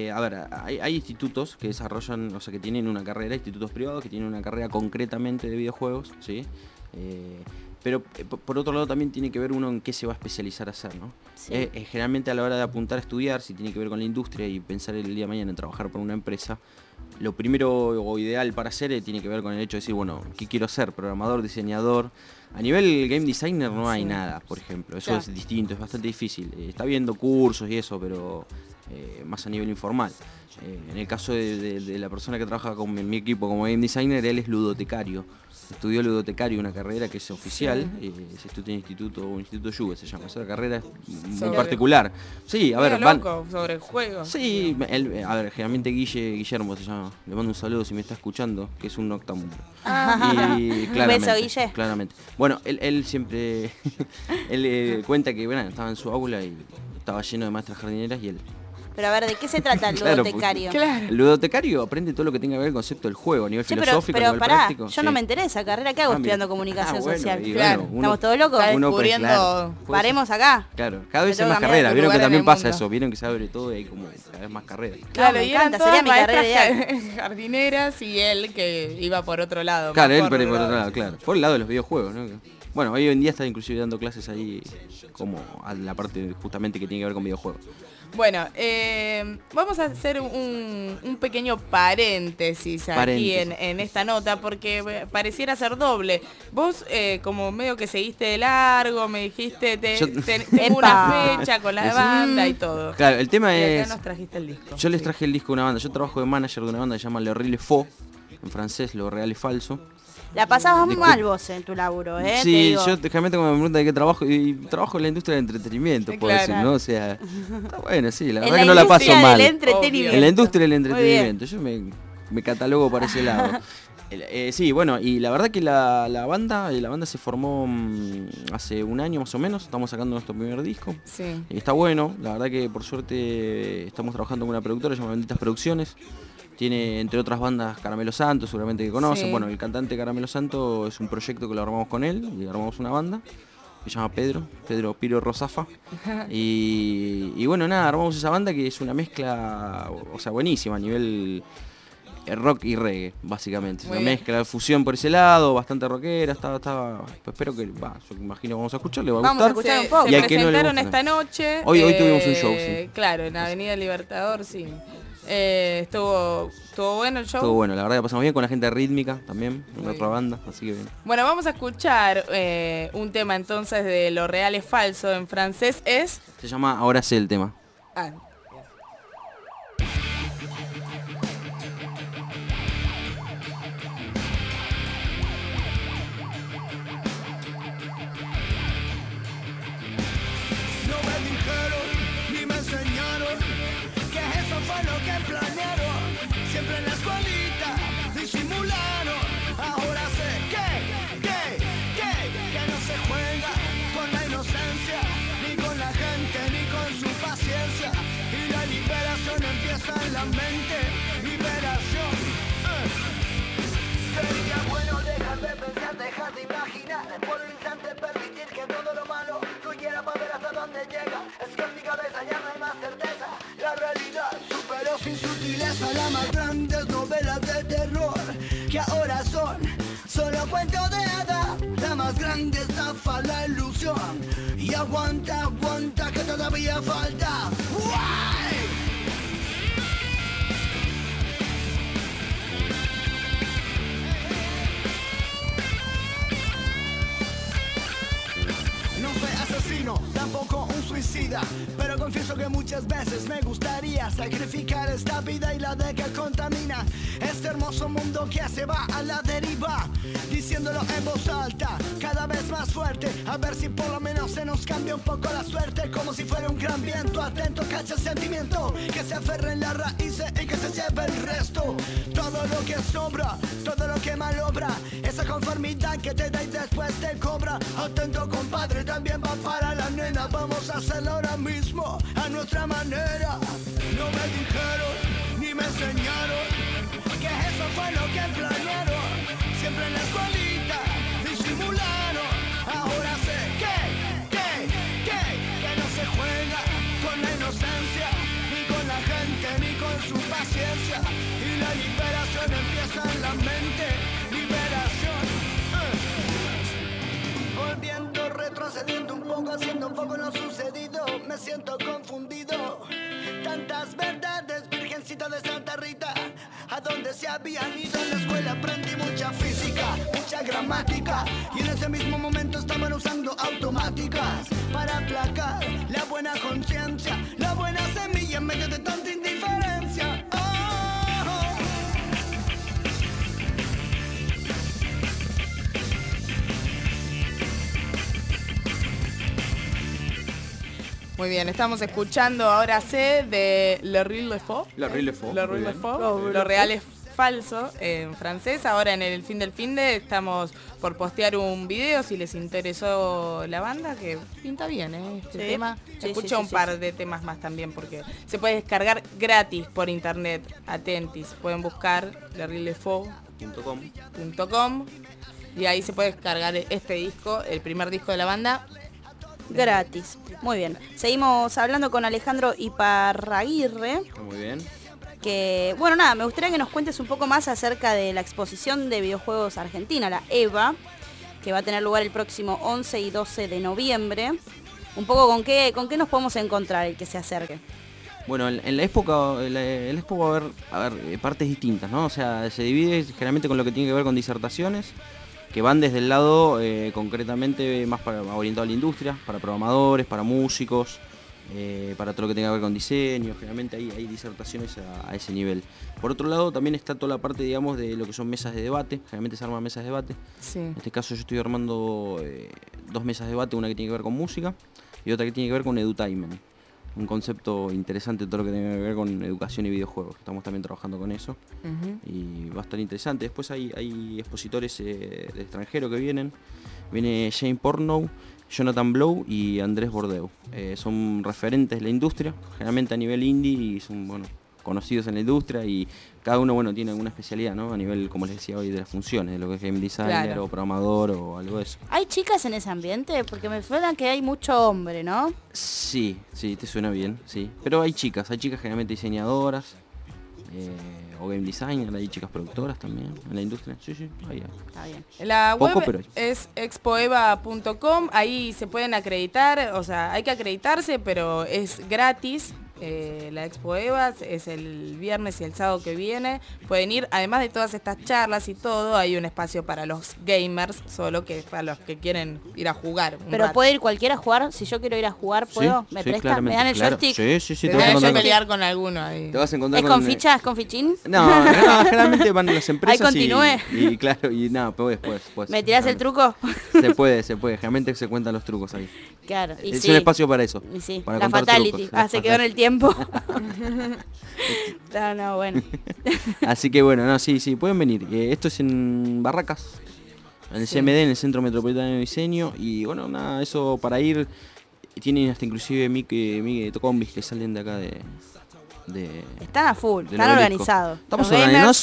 institutos que desarrollan, o sea, que tienen una carrera, institutos privados que tienen una carrera concretamente de videojuegos, ¿sí? Pero por otro lado también tiene que ver uno en qué se va a especializar a hacer, ¿no? Sí. Generalmente a la hora de apuntar a estudiar, si tiene que ver con la industria y pensar el día de mañana en trabajar para una empresa, lo primero o ideal para hacer tiene que ver con el hecho de decir, bueno, ¿qué quiero ser? Programador, diseñador. A nivel game designer no hay nada, por ejemplo. Eso es distinto, es bastante difícil. Está viendo cursos y eso, pero más a nivel informal. En el caso de la persona que trabaja en mi equipo como game designer, él es ludotecario. Estudió ludotecario, una carrera que es oficial, se estudia en Instituto Juve se llama. Esa carrera es muy particular. Sí, a ver, sobre el juego. Sí, generalmente Guillermo se llama. Le mando un saludo si me está escuchando, que es un noctámbulo. Y un beso, Guille. Claramente. Bueno, él siempre él cuenta que bueno, estaba en su aula y estaba lleno de maestras jardineras y él. Pero a ver, ¿de qué se trata el ludotecario? El ludotecario aprende todo lo que tenga que ver con el concepto del juego, a nivel filosófico, a nivel práctico. Yo no me enteré de esa carrera. ¿Qué hago estudiando comunicación social? Bueno, ¿estamos todos locos? Paremos acá. Claro, cada vez hay más carreras. Vieron que también pasa eso. Vieron que se abre todo y hay como cada vez más carreras. Claro, y eran todas jardineras y él que iba por otro lado. Claro, él por otro lado, claro. Por el lado de los videojuegos, ¿no? Bueno, hoy en día está inclusive dando clases ahí como a la parte justamente que tiene que ver con videojuegos. Bueno, vamos a hacer un pequeño paréntesis aquí en esta nota, porque pareciera ser doble. Vos, como medio que seguiste de largo, me dijiste, tengo una fecha con la banda y todo. Claro, el tema y es... acá nos trajiste el disco. Yo les traje el disco de una banda. Yo trabajo de manager de una banda que se llama Le Real Faux, en francés, lo real es falso. La pasabas mal vos en tu laburo, ¿eh? Sí, yo generalmente cuando me preguntan de qué trabajo, y trabajo en la industria del entretenimiento, puedo decir, ¿no? O sea, está bueno, sí, la verdad que no la paso mal. En la industria del entretenimiento, yo me catalogo para ese lado. Sí, bueno, y la verdad que la banda se formó hace un año más o menos, estamos sacando nuestro primer disco. Sí. Y está bueno, la verdad que por suerte estamos trabajando con una productora llamada Benditas Producciones. Tiene entre otras bandas Caramelo Santo, seguramente que conocen. Sí. Bueno, el cantante Caramelo Santo es un proyecto que lo armamos con él y armamos una banda que se llama Pedro Piro Rosafa. Y bueno, nada, armamos esa banda que es una mezcla, o sea, buenísima a nivel rock y reggae, básicamente. Muy Una bien. mezcla de fusión por ese lado, bastante rockera, estaba pues espero que, yo imagino vamos a escuchar, le va a Vamos a gustar. escuchar un poco. Se Y al que no le presentaron gusta, esta noche. Hoy tuvimos un show, sí. Claro, en Avenida Libertador, sí. Estuvo bueno el show. Estuvo bueno, la verdad que pasamos bien con la gente de Rítmica también, Muy una otra bien. banda, así que bien. Bueno, vamos a escuchar un tema entonces de Lo Real es Falso. En francés es... Se llama Ahora sé el tema. Ah, No me dijeron ni me enseñaron que eso fue lo que planearon. Siempre en la escuelita disimularon. Ahora sé que no se juega con la inocencia, ni con la gente, ni con su paciencia. Y la liberación empieza en la mente. Liberación. Sería bueno dejar de pensar, dejar de imaginar. Por un instante permitir que todo lo malo fluyera para ver hasta dónde llega. Es que en mi cabeza ya no hay más certeza. La realidad superó sin sutileza las más grandes novelas de terror que ahora son solo cuentos de hadas. La más grande estafa, la ilusión. Y aguanta que todavía falta. ¡Guay! No soy asesino, tampoco un suicida, pero confieso que muchas veces me gustaría sacrificar esta vida y la de que contamina este hermoso mundo que se va a la deriva, diciéndolo en voz alta, cada vez más fuerte, a ver si por lo menos se nos cambia un poco la suerte, como si fuera un gran viento, atento, cacha el sentimiento, que se aferre en las raíces y que se lleve el resto, todo lo que sobra, todo lo que malobra, esa conformidad que te da y después te cobra, atento compadre, también va para la nena, vamos a hacerlo ahora mismo, a nuestra manera. No me dijeron, ni me enseñaron, que eso fue lo que planearon, siempre en la escuelita disimularon, ahora sé que no se juega con la inocencia, ni con la gente, ni con su paciencia, y la liberación empieza en la mente, liberación. Volviendo, retrocediendo un poco, haciendo un poco lo sucedido, me siento confundido. Tantas verdades, virgencita de Santa Rita, a donde se habían ido en la escuela aprendí mucha física, mucha gramática, y en ese mismo momento estaban usando automáticas para aplacar la buena conciencia, la buena semilla en medio de tanta indiferencia. muy bien, estamos escuchando Ahora sé de Le Real es Faux. La Rille Faux. Le Real es Faux. Lo Real es Falso en francés. Ahora en el fin del finde estamos por postear un video si les interesó la banda, que pinta bien, este Sí. tema. Sí, Escucha sí, un sí, par sí. de temas más también porque se puede descargar gratis por internet. Atentis, pueden buscar lerillefaux.com y ahí se puede descargar este disco, el primer disco de la banda. Gratis. Muy bien. Seguimos hablando con Alejandro Iparraguirre, Muy bien. que, bueno, nada, me gustaría que nos cuentes un poco más acerca de la exposición de videojuegos argentina, la EVA, que va a tener lugar el próximo 11 y 12 de noviembre. Un poco con qué nos podemos encontrar el que se acerque. Bueno, en la época va a haber partes distintas, ¿no? O sea, se divide generalmente con lo que tiene que ver con disertaciones, que van desde el lado concretamente más orientado a la industria, para programadores, para músicos, para todo lo que tenga que ver con diseño. Generalmente hay disertaciones a ese nivel. Por otro lado, también está toda la parte, digamos, de lo que son mesas de debate. Generalmente se arman mesas de debate. Sí. En este caso yo estoy armando 2 mesas de debate, una que tiene que ver con música y otra que tiene que ver con edutainment. un concepto interesante todo lo que tenga que ver con educación y videojuegos. Estamos también trabajando con eso. Y va a estar interesante. Después hay expositores del extranjero que vienen. Viene Jane Portnow, Jonathan Blow y Andrés Bordeaux. Son referentes de la industria, generalmente a nivel indie, y son conocidos en la industria, y cada uno tiene alguna especialidad, ¿no? A nivel, como les decía hoy, de las funciones, de lo que es game designer o programador o algo de eso. ¿Hay chicas en ese ambiente? Porque me suena que hay mucho hombre, ¿no? Sí, te suena bien, sí. Pero hay chicas generalmente diseñadoras, o game designer, hay chicas productoras también en la industria. Sí, ahí hay. Está bien. La Poco, web pero hay. es expoeva.com, ahí se pueden acreditar, o sea, hay que acreditarse, pero es gratis. La Expo Eva es el viernes y el sábado que viene. Pueden ir, además de todas estas charlas y todo, hay un espacio para los gamers, solo que para los que quieren ir a jugar. Pero puede ir cualquiera a jugar. Si yo quiero ir a jugar, ¿puedo? ¿Me prestan? ¿Me dan el joystick? Sí, te vas a pelear con alguno ahí. Te vas a encontrar ¿Es con fichas? ¿Con fichín? No, generalmente van las empresas. Ahí continúe. Y claro, y nada, después. ¿Me tirás el truco? Se puede. Generalmente se cuentan los trucos ahí. Claro. Y es un espacio para eso. Y sí, para la fatality. Se quedó en el tiempo. No, bueno. Así que bueno, sí, pueden venir. Esto es en Barracas, en el CMD, en el Centro Metropolitano de Diseño. Y bueno, nada, eso para ir. Tienen hasta inclusive combis que salen de acá de están a full, están organizados. Estamos organizados,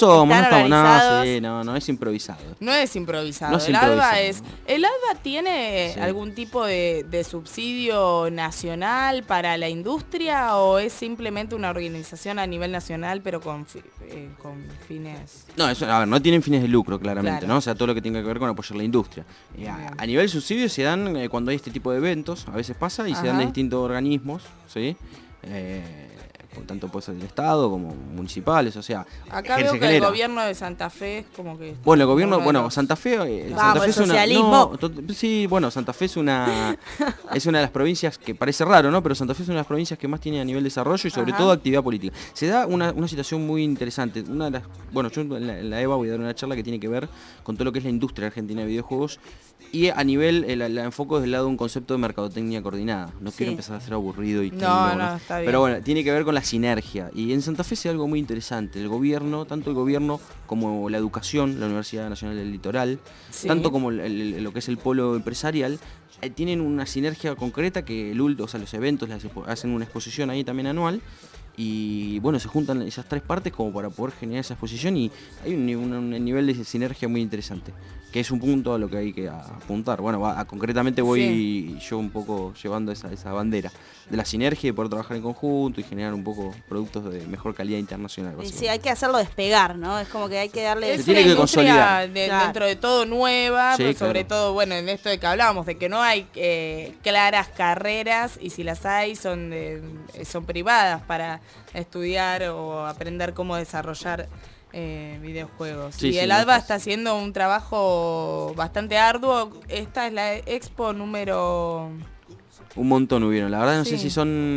no es improvisado. No es improvisado. ¿El ADVA tiene algún tipo de subsidio nacional para la industria o es simplemente una organización a nivel nacional pero con fines? No, no tienen fines de lucro, claramente, ¿no? O sea, todo lo que tenga que ver con apoyar la industria. A nivel subsidio se dan cuando hay este tipo de eventos, a veces pasa, y se dan de distintos organismos, ¿sí? Tanto puede ser del Estado como municipales, o sea, acá veo que el gobierno de Santa Fe es como que... Bueno, el gobierno, Santa Fe... Santa Fe es socialismo. Santa Fe es una de las provincias que parece raro, ¿no? Pero Santa Fe es una de las provincias que más tiene a nivel de desarrollo y sobre todo actividad política. Se da una situación muy interesante. Yo en la EVA voy a dar una charla que tiene que ver con todo lo que es la industria argentina de videojuegos y a nivel, la enfoco desde el lado de un concepto de mercadotecnia coordinada. No quiero empezar a ser aburrido y no, está bien. Pero bueno, tiene que ver con la sinergia. Y en Santa Fe se da algo muy interesante. El gobierno, tanto el gobierno como la educación, la Universidad Nacional del Litoral, tanto como lo que es el polo empresarial, tienen una sinergia concreta que los eventos hacen una exposición ahí también anual. Y bueno, se juntan esas tres partes como para poder generar esa exposición y hay un nivel de sinergia muy interesante, que es un punto a lo que hay que apuntar. Bueno, concretamente voy yo un poco llevando esa bandera de la sinergia y poder trabajar en conjunto y generar un poco productos de mejor calidad internacional. Sí, hay que hacerlo despegar, ¿no? Es como que hay que darle... Se tiene que consolidar. Dentro de todo nueva, pero sobre todo, bueno, en esto de que hablábamos, de que no hay claras carreras y si las hay son privadas para estudiar o aprender cómo desarrollar videojuegos. Y el ADVA está haciendo un trabajo bastante arduo. Esta es la expo número... Un montón hubieron, la verdad no sé si son,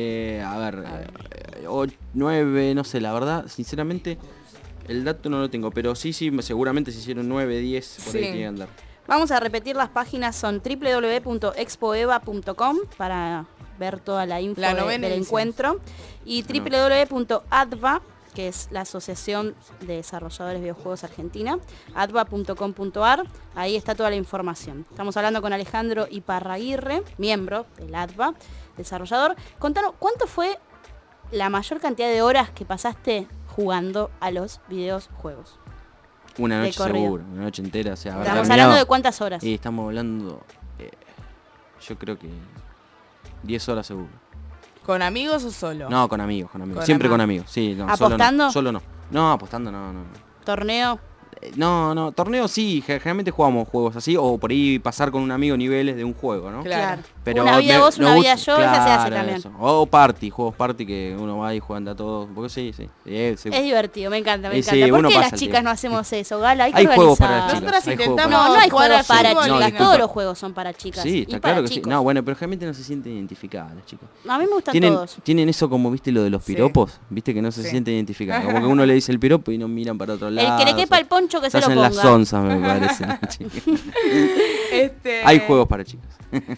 9, no sé, la verdad, sinceramente, el dato no lo tengo, pero sí, seguramente se hicieron 9, 10, por ahí tiene que andar. Vamos a repetir las páginas, son www.expoeva.com para ver toda la info del encuentro y www.adva, que es la Asociación de Desarrolladores de Videojuegos Argentina, adva.com.ar, ahí está toda la información. Estamos hablando con Alejandro Iparraguirre, miembro del ADVA, desarrollador. Contanos, ¿cuánto fue la mayor cantidad de horas que pasaste jugando a los videojuegos? Una noche seguro, una noche entera. O sea, estamos hablando de cuántas horas. Y estamos hablando, yo creo que 10 horas seguro. ¿Con amigos o solo? No, con amigos. Siempre con amigos. Sí, no, ¿apostando? Solo no. No, apostando no. ¿Torneo? No, torneo sí, generalmente jugamos juegos así, o por ahí pasar con un amigo niveles de un juego, ¿no? Claro. Pero una vida vos, una vida yo, esa se hace también. Eso. O juegos party que uno va y juega a todos, porque sí. Es divertido, me encanta. ¿Por qué las chicas no hacemos eso, Gala? Hay juegos para chicas. Nosotras intentamos no hay juegos para chicas, todos los juegos son para chicas. Sí, está claro que sí. No, bueno, pero generalmente no se sienten identificadas las chicas. A mí me gustan todos. Tienen eso como, viste, lo de los piropos, viste, que no se sienten identificadas. Como que uno le dice el piropo y no miran para otro lado. El que le quepa el poncho que se lo ponga. Las onzas, me parece. Hay juegos para chicas.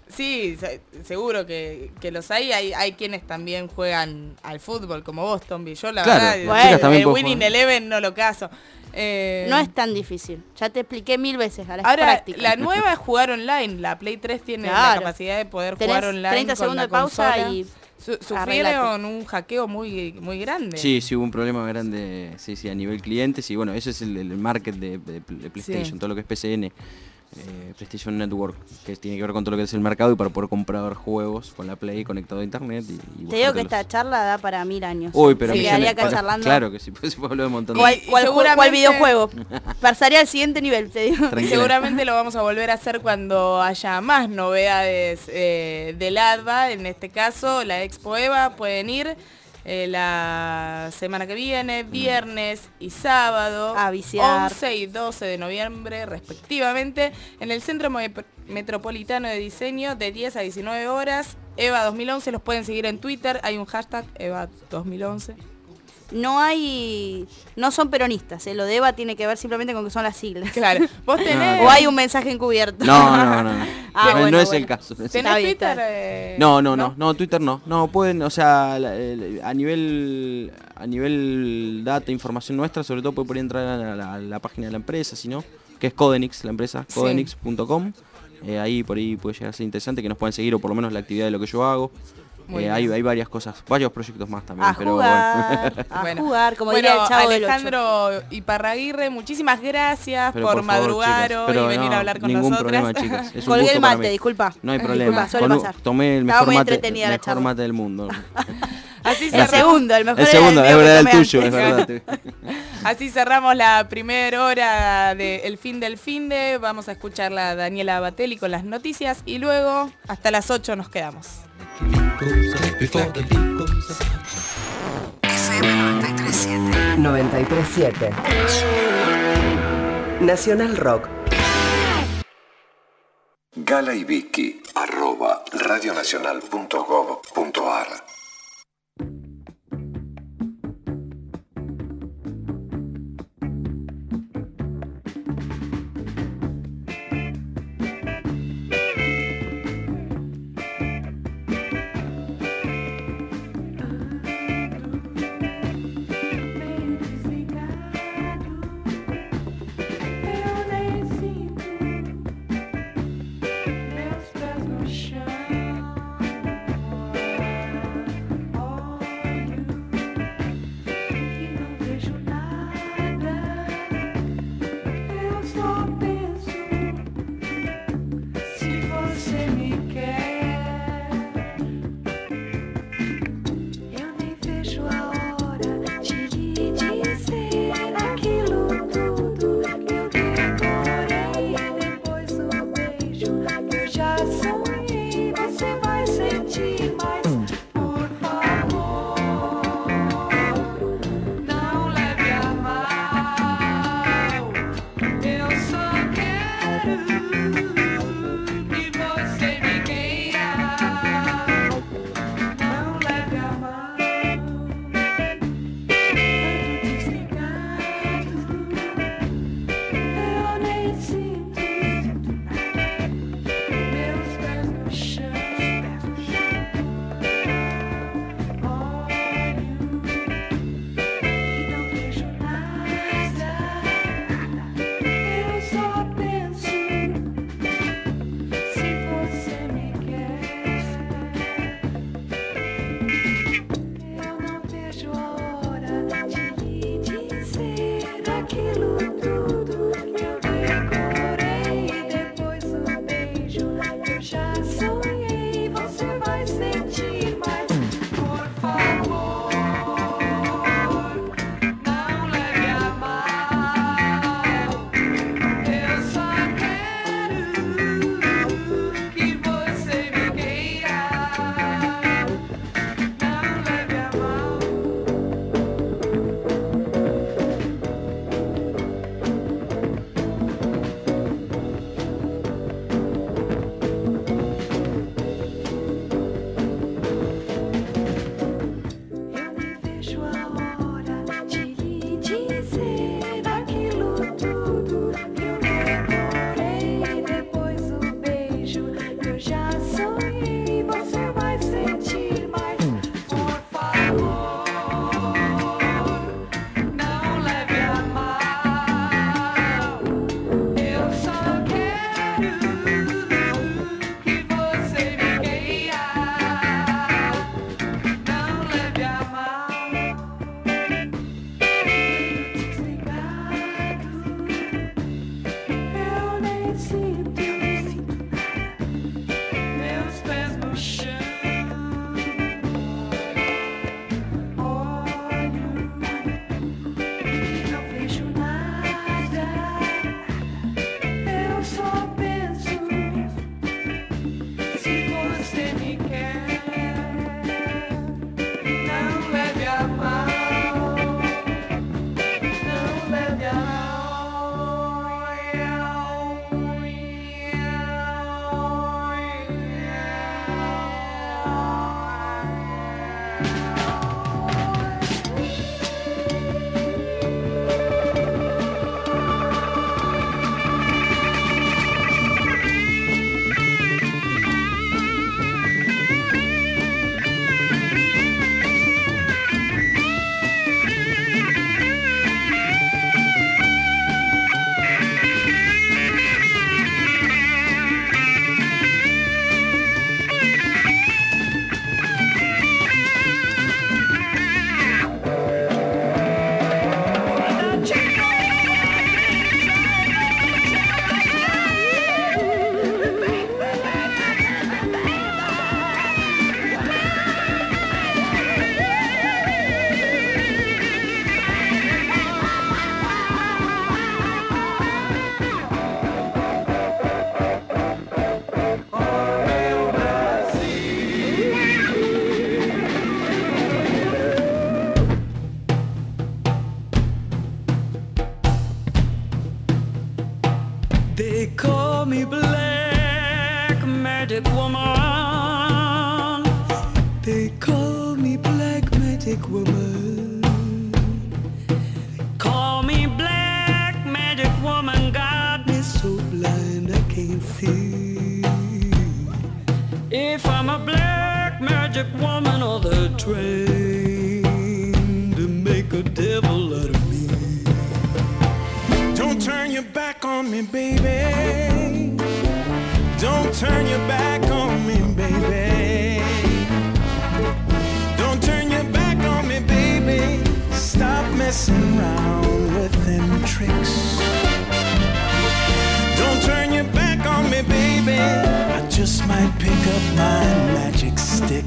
Sí, seguro que los hay quienes también juegan al fútbol, como vos, Tombi. Yo la Claro, verdad, el Winning Eleven no lo caso. No es tan difícil. Ya te expliqué 1000 veces a la Ahora, práctica. la nueva es jugar online. La Play 3 tiene la capacidad de poder jugar online 30 con segundos la de pausa consola. y Sufrieron un hackeo muy grande. Sí, hubo un problema grande, sí, a nivel clientes. Y bueno, eso es el market de PlayStation, Sí. todo lo que es PCN. PlayStation Network, que tiene que ver con todo lo que es el mercado y para poder comprar juegos con la Play conectado a internet. Y te digo que esta charla da para 1000 años. Uy, pero se quedaría acá charlando. Claro que sí, pues se puede hablar de un montón de ¿Cuál videojuego? Pasaría al siguiente nivel, te digo. Y seguramente lo vamos a volver a hacer cuando haya más novedades del ADVA. En este caso, la Expo EVA. Pueden ir la semana que viene, viernes y sábado, a viciar. 11 y 12 de noviembre respectivamente, en el Centro Metropolitano de Diseño, de 10 a 19 horas. EVA 2011, los pueden seguir en Twitter, hay un hashtag EVA 2011. No son peronistas, lo de EVA tiene que ver simplemente con que son las siglas. Claro. ¿Vos tenés? O hay un mensaje encubierto. No. Bueno, es el caso. ¿Tenés Twitter? No, Twitter no. No, pueden, o sea, a nivel data, información nuestra, sobre todo pueden entrar a la página de la empresa, sino que es Codenix, la empresa, codenix.com. Ahí por ahí puede llegar a ser interesante que nos puedan seguir, o por lo menos la actividad de lo que yo hago. Hay varias cosas, varios proyectos más también. Jugar, como diría el Chavo del Ocho. Alejandro Iparraguirre, muchísimas gracias por madrugar hoy y venir a hablar con ningún nosotras. Problema, chicas. Es un Colgué gusto el para mate, mí. disculpa. No hay problema. Disculpa, suele pasar. Tomé el Estaba mejor muy mate, entretenida la charla. del mundo. Así el segundo, el mejor el segundo, era es verdad, el mío que tuyo, tomé es antes. verdad. Así cerramos la primera hora del fin del finde. Vamos a escucharla a Daniela Batelli con las noticias y luego hasta las 8 nos quedamos. FM 93.7 Nacional Rock. Gala y Vicky @radionacional.gov.ar. Meus pés no chão. magic woman. Call me black magic woman, got me so blind I can't see. If I'm a black magic woman or the train to make a devil out of me. Don't turn your back on me, baby. Don't turn your back on me, baby. Don't turn your back on me, baby. Stop messing around with them tricks. Don't turn your back on me, baby. I just might pick up my magic stick.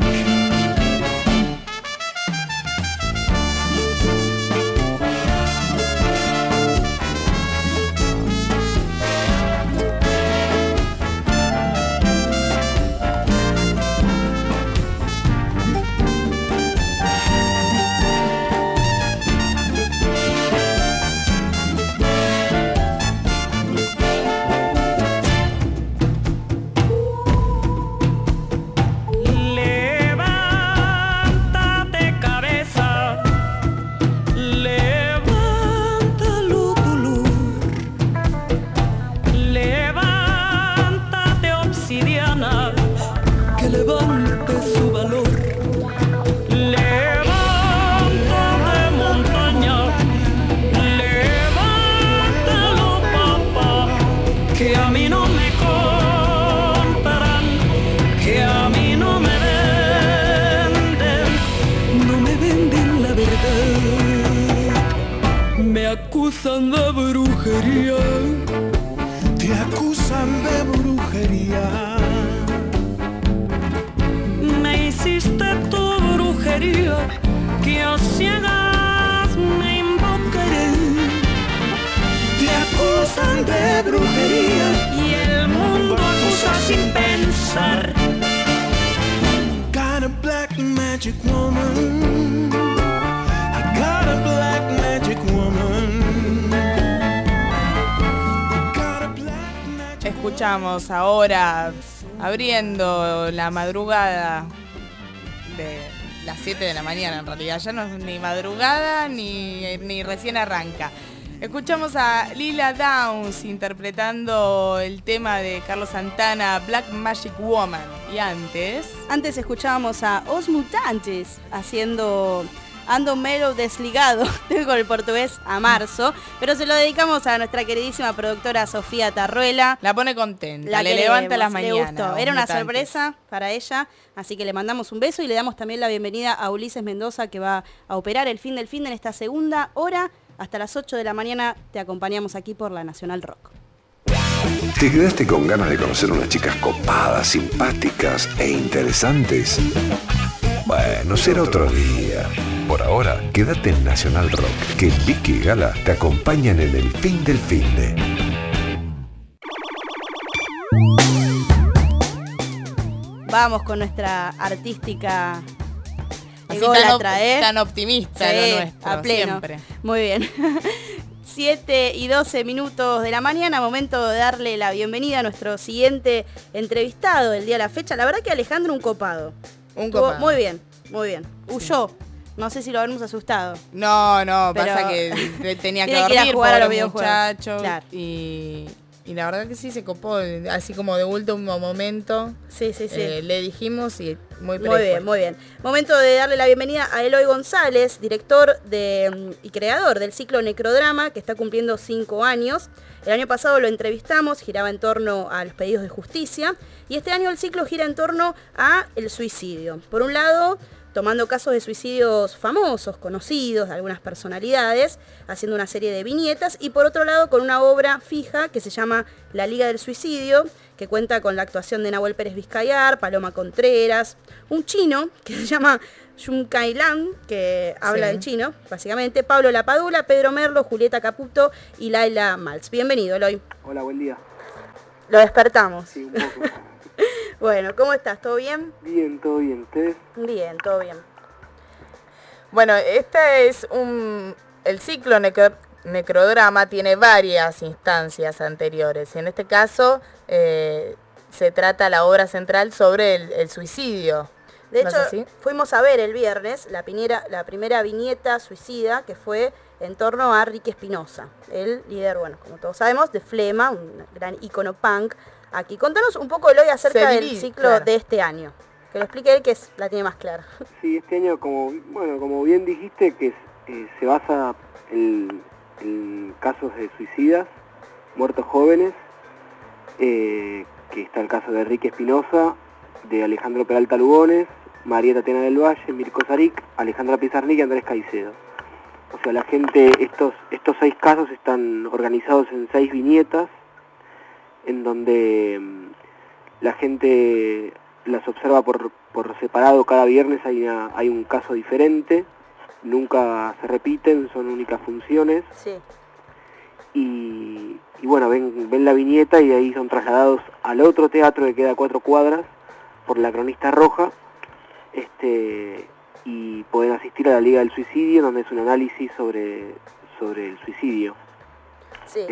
Acusan de brujería, te acusan de brujería. Me hiciste tu brujería, que a ciegas me invocaré. Te acusan de brujería y el mundo acusa sin pensar. Got a black magic woman. I got a black magic woman. Escuchamos ahora, abriendo la madrugada de las 7 de la mañana, en realidad ya no es ni madrugada ni recién arranca. Escuchamos a Lila Downs interpretando el tema de Carlos Santana, Black Magic Woman. Y antes escuchábamos a Os Mutantes haciendo Ando Melo Desligado, con el portugués a marzo, pero se lo dedicamos a nuestra queridísima productora Sofía Tarruela. La pone contenta, le levanta las mañanas. Le gustó. Era una sorpresa para ella, así que le mandamos un beso y le damos también la bienvenida a Ulises Mendoza, que va a operar el fin del fin de en esta segunda hora. Hasta las 8 de la mañana te acompañamos aquí por la Nacional Rock. ¿Te quedaste con ganas de conocer unas chicas copadas, simpáticas e interesantes? Bueno, será otro día. Por ahora, quédate en Nacional Rock, que Vicky y Gala te acompañan en el fin del finde. Vamos con nuestra artística tan optimista, sí, lo nuestro, a pleno. Siempre. Muy bien. 7:12 de la mañana, momento de darle la bienvenida a nuestro siguiente entrevistado del día de la fecha. La verdad que Alejandro un copado. Muy bien, muy bien. Huyó. Sí. No sé si lo habremos asustado. No, pasa que tenía que dormir, ir a jugar a los videojuegos. Muchachos. Claro. Y la verdad que sí se copó, así como de último momento. Sí. Le dijimos y muy bien. Momento de darle la bienvenida a Eloy González, director y creador del ciclo Necrodrama, que está cumpliendo 5 años. El año pasado lo entrevistamos, giraba en torno a los pedidos de justicia. Y este año el ciclo gira en torno a el suicidio. Por un lado, tomando casos de suicidios famosos, conocidos, de algunas personalidades, haciendo una serie de viñetas, y por otro lado con una obra fija que se llama La Liga del Suicidio, que cuenta con la actuación de Nahuel Pérez Vizcayar, Paloma Contreras, un chino que se llama Yun Kailan, que habla en chino, básicamente, Pablo Lapadula, Pedro Merlo, Julieta Caputo y Laila Maltz. Bienvenido, Eloy. Hola, buen día. Lo despertamos. Sí, un poco. Bueno, ¿cómo estás? ¿Todo bien? Bien, todo bien. ¿Ustedes? Bien, todo bien. Bueno, este es el ciclo Necrodrama tiene varias instancias anteriores. En este caso se trata la obra central sobre el suicidio. De ¿No hecho, es así? fuimos a ver el viernes la primera viñeta suicida, que fue en torno a Ricky Espinosa, el líder, bueno, como todos sabemos, de Flema, un gran ícono punk. Aquí, contanos un poco, Eloy, acerca del ciclo claro. de este año. Que lo explique él, que la tiene más clara. Sí, este año, como bien dijiste, que se basa en casos de suicidas, muertos jóvenes, que está el caso de Enrique Espinosa, de Alejandro Peralta Lugones, María Tatiana del Valle, Mirko Zaric, Alejandra Pizarnik y Andrés Caicedo. O sea, la gente, estos 6 casos están organizados en 6 viñetas, en donde la gente las observa por separado. Cada viernes hay un caso diferente, nunca se repiten, son únicas funciones. Sí. Y bueno, ven la viñeta y ahí son trasladados al otro teatro que queda a 4 cuadras, por la Cronista Roja, y pueden asistir a la Liga del Suicidio, donde es un análisis sobre el suicidio. Sí.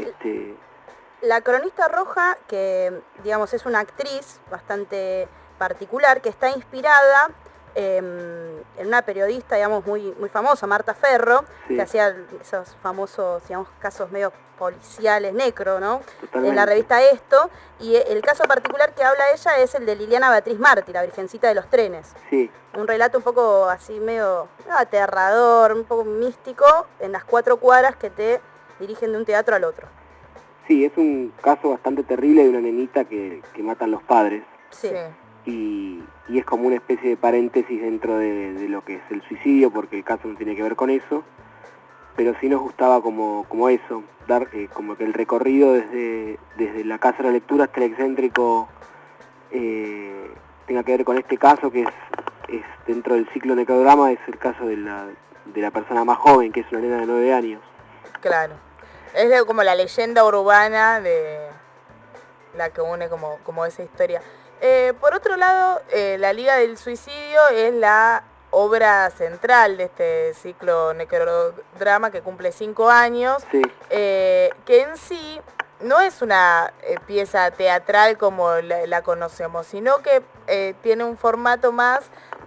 La Cronista Roja, que digamos es una actriz bastante particular, que está inspirada en una periodista, digamos, muy famosa, Marta Ferro, sí, que hacía esos famosos, digamos, casos medio policiales, necro, ¿no? Totalmente. En la revista Esto, y el caso particular que habla ella es el de Liliana Beatriz Martí, la Virgencita de los Trenes. Sí. Un relato un poco así medio aterrador, un poco místico, en las 4 cuadras que te dirigen de un teatro al otro. Sí, es un caso bastante terrible de una nenita que matan los padres. Sí. Y es como una especie de paréntesis dentro de lo que es el suicidio, porque el caso no tiene que ver con eso, pero sí nos gustaba como eso, dar como que el recorrido desde la Casa de la Lectura hasta el excéntrico tenga que ver con este caso, que es dentro del ciclo necrodrama, es el caso de la persona más joven, que es una nena de 9 años. Claro. Es como la leyenda urbana de la que une como esa historia. Por otro lado, la Liga del Suicidio es la obra central de este ciclo necrodrama que cumple 5 años, sí, que en sí no es una pieza teatral como la conocemos, sino que tiene un formato más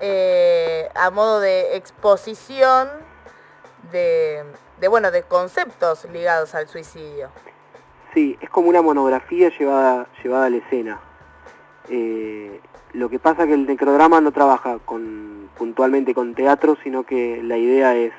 a modo de exposición de conceptos ligados al suicidio. Sí, es como una monografía llevada a la escena. Lo que pasa es que el necrodrama no trabaja puntualmente con teatro, sino que la idea es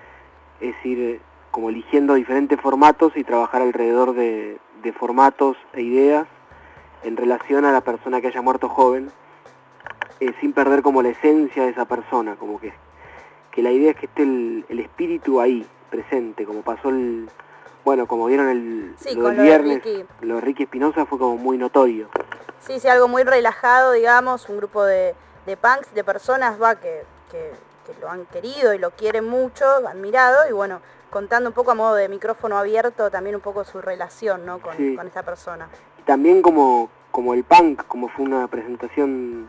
ir como eligiendo diferentes formatos y trabajar alrededor de formatos e ideas en relación a la persona que haya muerto joven, sin perder como la esencia de esa persona, como que la idea es que esté el espíritu ahí, presente, como pasó como vieron lo del viernes, lo de Ricky Espinosa fue como muy notorio. Sí, algo muy relajado, digamos, un grupo de punks, de personas que lo han querido y lo quieren mucho, admirado, y bueno, contando un poco a modo de micrófono abierto también un poco su relación, ¿no? con esta persona. Y también como el punk, como fue una presentación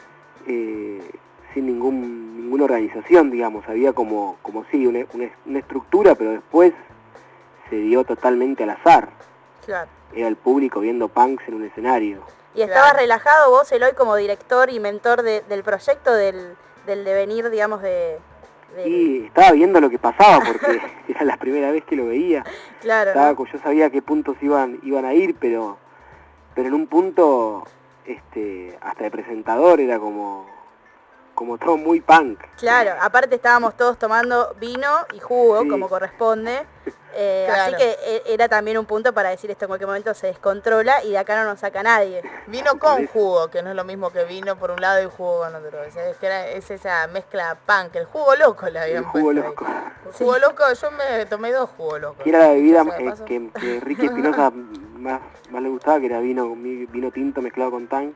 sin ninguna organización, digamos, había como una estructura, pero después se dio totalmente al azar. Claro. Era el público viendo punks en un escenario. ¿Y estabas relajado vos, Eloy, como director y mentor del proyecto, del devenir, digamos, Sí, estaba viendo lo que pasaba porque era la primera vez que lo veía. Claro. Yo sabía a qué puntos iban a ir, pero en un punto hasta de presentador era como todo muy punk. Claro, aparte estábamos todos tomando vino y jugo, como corresponde. Claro. Así que era también un punto para decir esto en cualquier momento se descontrola y de acá no nos saca nadie. Vino con jugo, que no es lo mismo que vino por un lado y jugo con otro. Es esa mezcla punk, el jugo loco le habían puesto. El jugo loco. El jugo loco, yo me tomé 2 jugos locos. Que era la bebida que Ricky Espinosa más le gustaba, que era vino tinto mezclado con tan.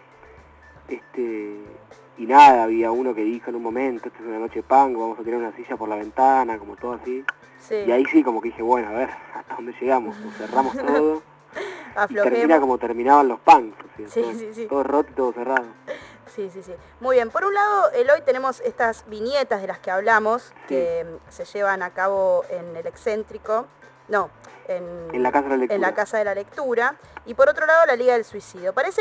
Y nada, había uno que dijo en un momento, esta es una noche punk, vamos a tirar una silla por la ventana, como todo así. Sí. Y ahí sí como que dije, bueno, a ver, hasta dónde llegamos, cerramos todo. Y termina como terminaban los punks, o sea, todo roto y todo cerrado. Sí. Muy bien, por un lado, Eloy, tenemos estas viñetas de las que hablamos, que se llevan a cabo en el excéntrico, en la Casa de la Lectura. En la Casa de la Lectura. Y por otro lado, la Liga del Suicidio. Parece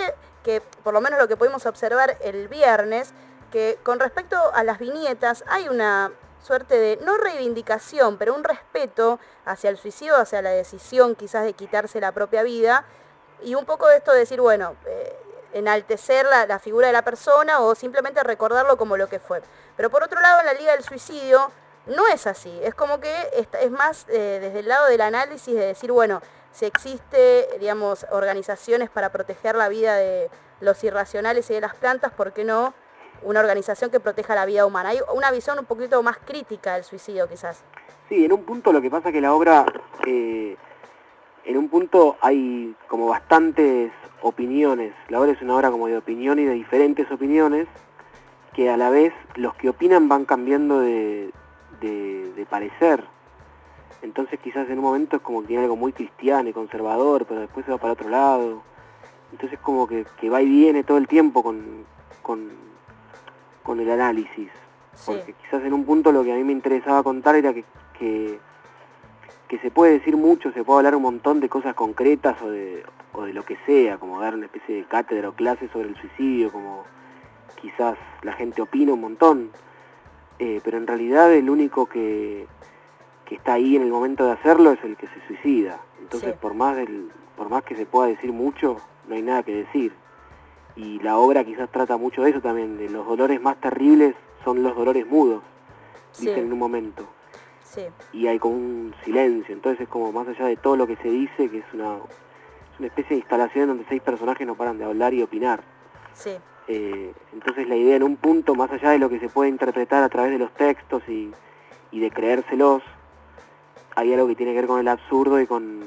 que, por lo menos lo que pudimos observar el viernes, que con respecto a las viñetas hay una suerte de, no reivindicación, pero un respeto hacia el suicidio, hacia la decisión quizás de quitarse la propia vida, y un poco de esto de decir, bueno, enaltecer la figura de la persona o simplemente recordarlo como lo que fue. Pero por otro lado, en la Liga del Suicidio no es así, es como que es más desde el lado del análisis de decir, bueno, si existe, digamos, organizaciones para proteger la vida de los irracionales y de las plantas, ¿por qué no una organización que proteja la vida humana? Hay una visión un poquito más crítica del suicidio, quizás. Sí, en un punto lo que pasa es que la obra, en un punto hay como bastantes opiniones. La obra es una obra como de opinión y de diferentes opiniones, que a la vez los que opinan van cambiando de parecer. Entonces quizás en un momento es como que tiene algo muy cristiano y conservador, pero después se va para otro lado. Entonces como que va y viene todo el tiempo con el análisis. Sí. Porque quizás en un punto lo que a mí me interesaba contar era que se puede decir mucho, se puede hablar un montón de cosas concretas o de lo que sea, como dar una especie de cátedra o clase sobre el suicidio, como quizás la gente opina un montón, pero en realidad el único que está ahí en el momento de hacerlo es el que se suicida. Entonces sí. por más que se pueda decir mucho, no hay nada que decir. Y la obra quizás trata mucho de eso también, de los dolores más terribles son los dolores mudos, dicen sí. en un momento. Sí. Y hay como un silencio, entonces es como más allá de todo lo que se dice, que es una especie de instalación donde 6 personajes no paran de hablar y opinar. Sí. Entonces la idea en un punto, más allá de lo que se puede interpretar a través de los textos y de creérselos, hay algo que tiene que ver con el absurdo y con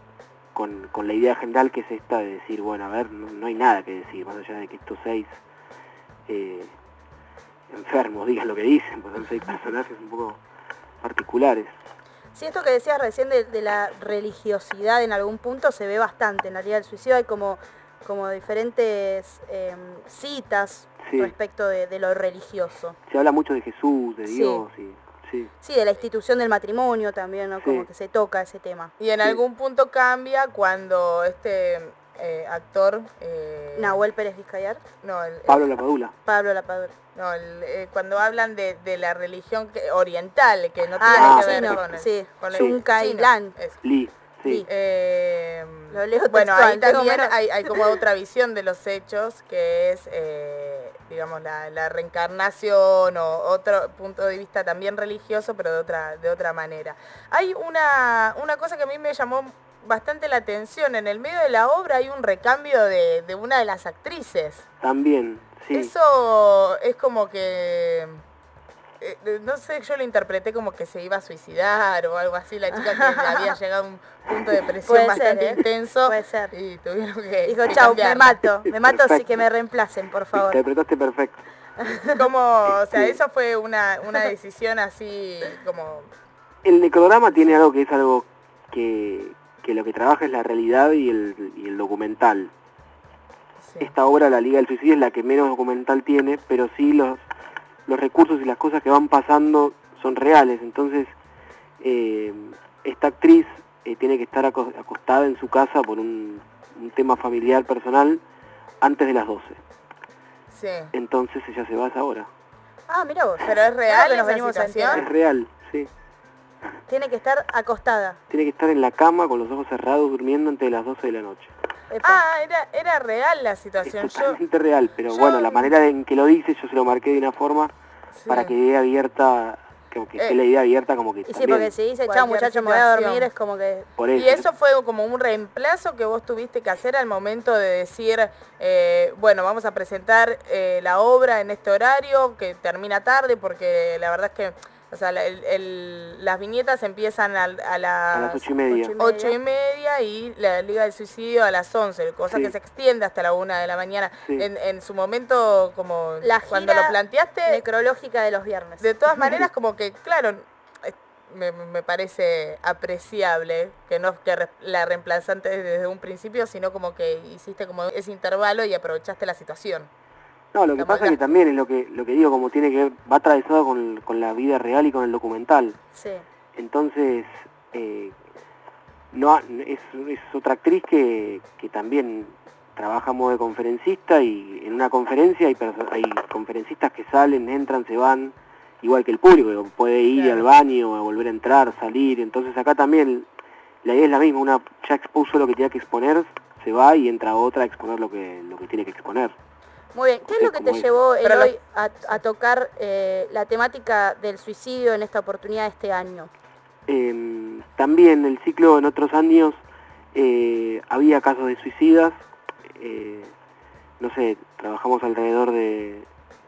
la idea general, que es esta de decir, bueno, a ver, no hay nada que decir, más allá de que estos 6 enfermos digan lo que dicen, pues son 6 personajes un poco particulares. Sí, esto que decías recién de la religiosidad en algún punto se ve bastante. En la Liga del Suicidio hay como diferentes citas sí. respecto de lo religioso. Se habla mucho de Jesús, de Dios. Sí. Sí, de la institución del matrimonio también, ¿no? Sí. Como que se toca ese tema. Y en algún punto cambia cuando este actor... Nahuel Pérez Vizcayar. No, Pablo Lapadula. Pablo Lapadula. No, cuando hablan de la religión oriental, que no tiene que ver con sí, con Yunca y Lan. Li. Sí. Lo leo bueno, ahí también hay como otra visión de los hechos, que es, digamos, la reencarnación o otro punto de vista también religioso, pero de otra manera. Hay una cosa que a mí me llamó bastante la atención. En el medio de la obra hay un recambio de una de las actrices. También, sí. Eso es como que... no sé, yo lo interpreté como que se iba a suicidar o algo así, la chica que había llegado a un punto de presión bastante intenso. Puede ser. Y tuvieron que... Dijo, chau, me mato, así que me reemplacen, por favor. Interpretaste perfecto. Como, o sea, eso fue una decisión así como... El necrodrama tiene algo que es algo que lo que trabaja es la realidad y el documental. Sí. Esta obra, La Liga del Suicidio, es la que menos documental tiene, pero sí los recursos y las cosas que van pasando son reales. Entonces esta actriz tiene que estar acostada en su casa por un tema familiar personal antes de las 12. Sí. Entonces ella se va a esa hora. Ah, mira vos. Pero es real esa situación. Es real, sí. Tiene que estar acostada. Tiene que estar en la cama con los ojos cerrados durmiendo antes de las 12 de la noche. Ah, era real la situación. Es totalmente real, pero bueno, la manera en que lo dice yo se lo marqué de una forma para que idea abierta, como que esté la idea abierta como que y sí, porque si dice, chao muchacho, me voy a dormir, es como que... Por eso. Y eso fue como un reemplazo que vos tuviste que hacer al momento de decir, bueno, vamos a presentar la obra en este horario, que termina tarde, porque la verdad es que... O sea, las viñetas empiezan a las 8:30. 8:30 y la Liga del Suicidio a las 11, cosa que se extiende hasta la 1 de la mañana. Sí. En su momento, como cuando lo planteaste... necrológica de los viernes. De todas maneras, como que, claro, me parece apreciable que no que la reemplazaste desde un principio, sino como que hiciste como ese intervalo y aprovechaste la situación. No, lo que pasa es que también es lo que digo, como tiene que ver, va atravesado con la vida real y con el documental. Sí. Entonces, no es otra actriz que también trabaja a modo de conferencista y en una conferencia hay conferencistas que salen, entran, se van, igual que el público, que puede ir al baño, a volver a entrar, salir. Entonces acá también la idea es la misma, una ya expuso lo que tenía que exponer, se va y entra otra a exponer lo que tiene que exponer. Muy bien, ¿qué es lo que te llevó Eloy a tocar la temática del suicidio en esta oportunidad de este año? También el ciclo en otros años había casos de suicidas, no sé, trabajamos alrededor de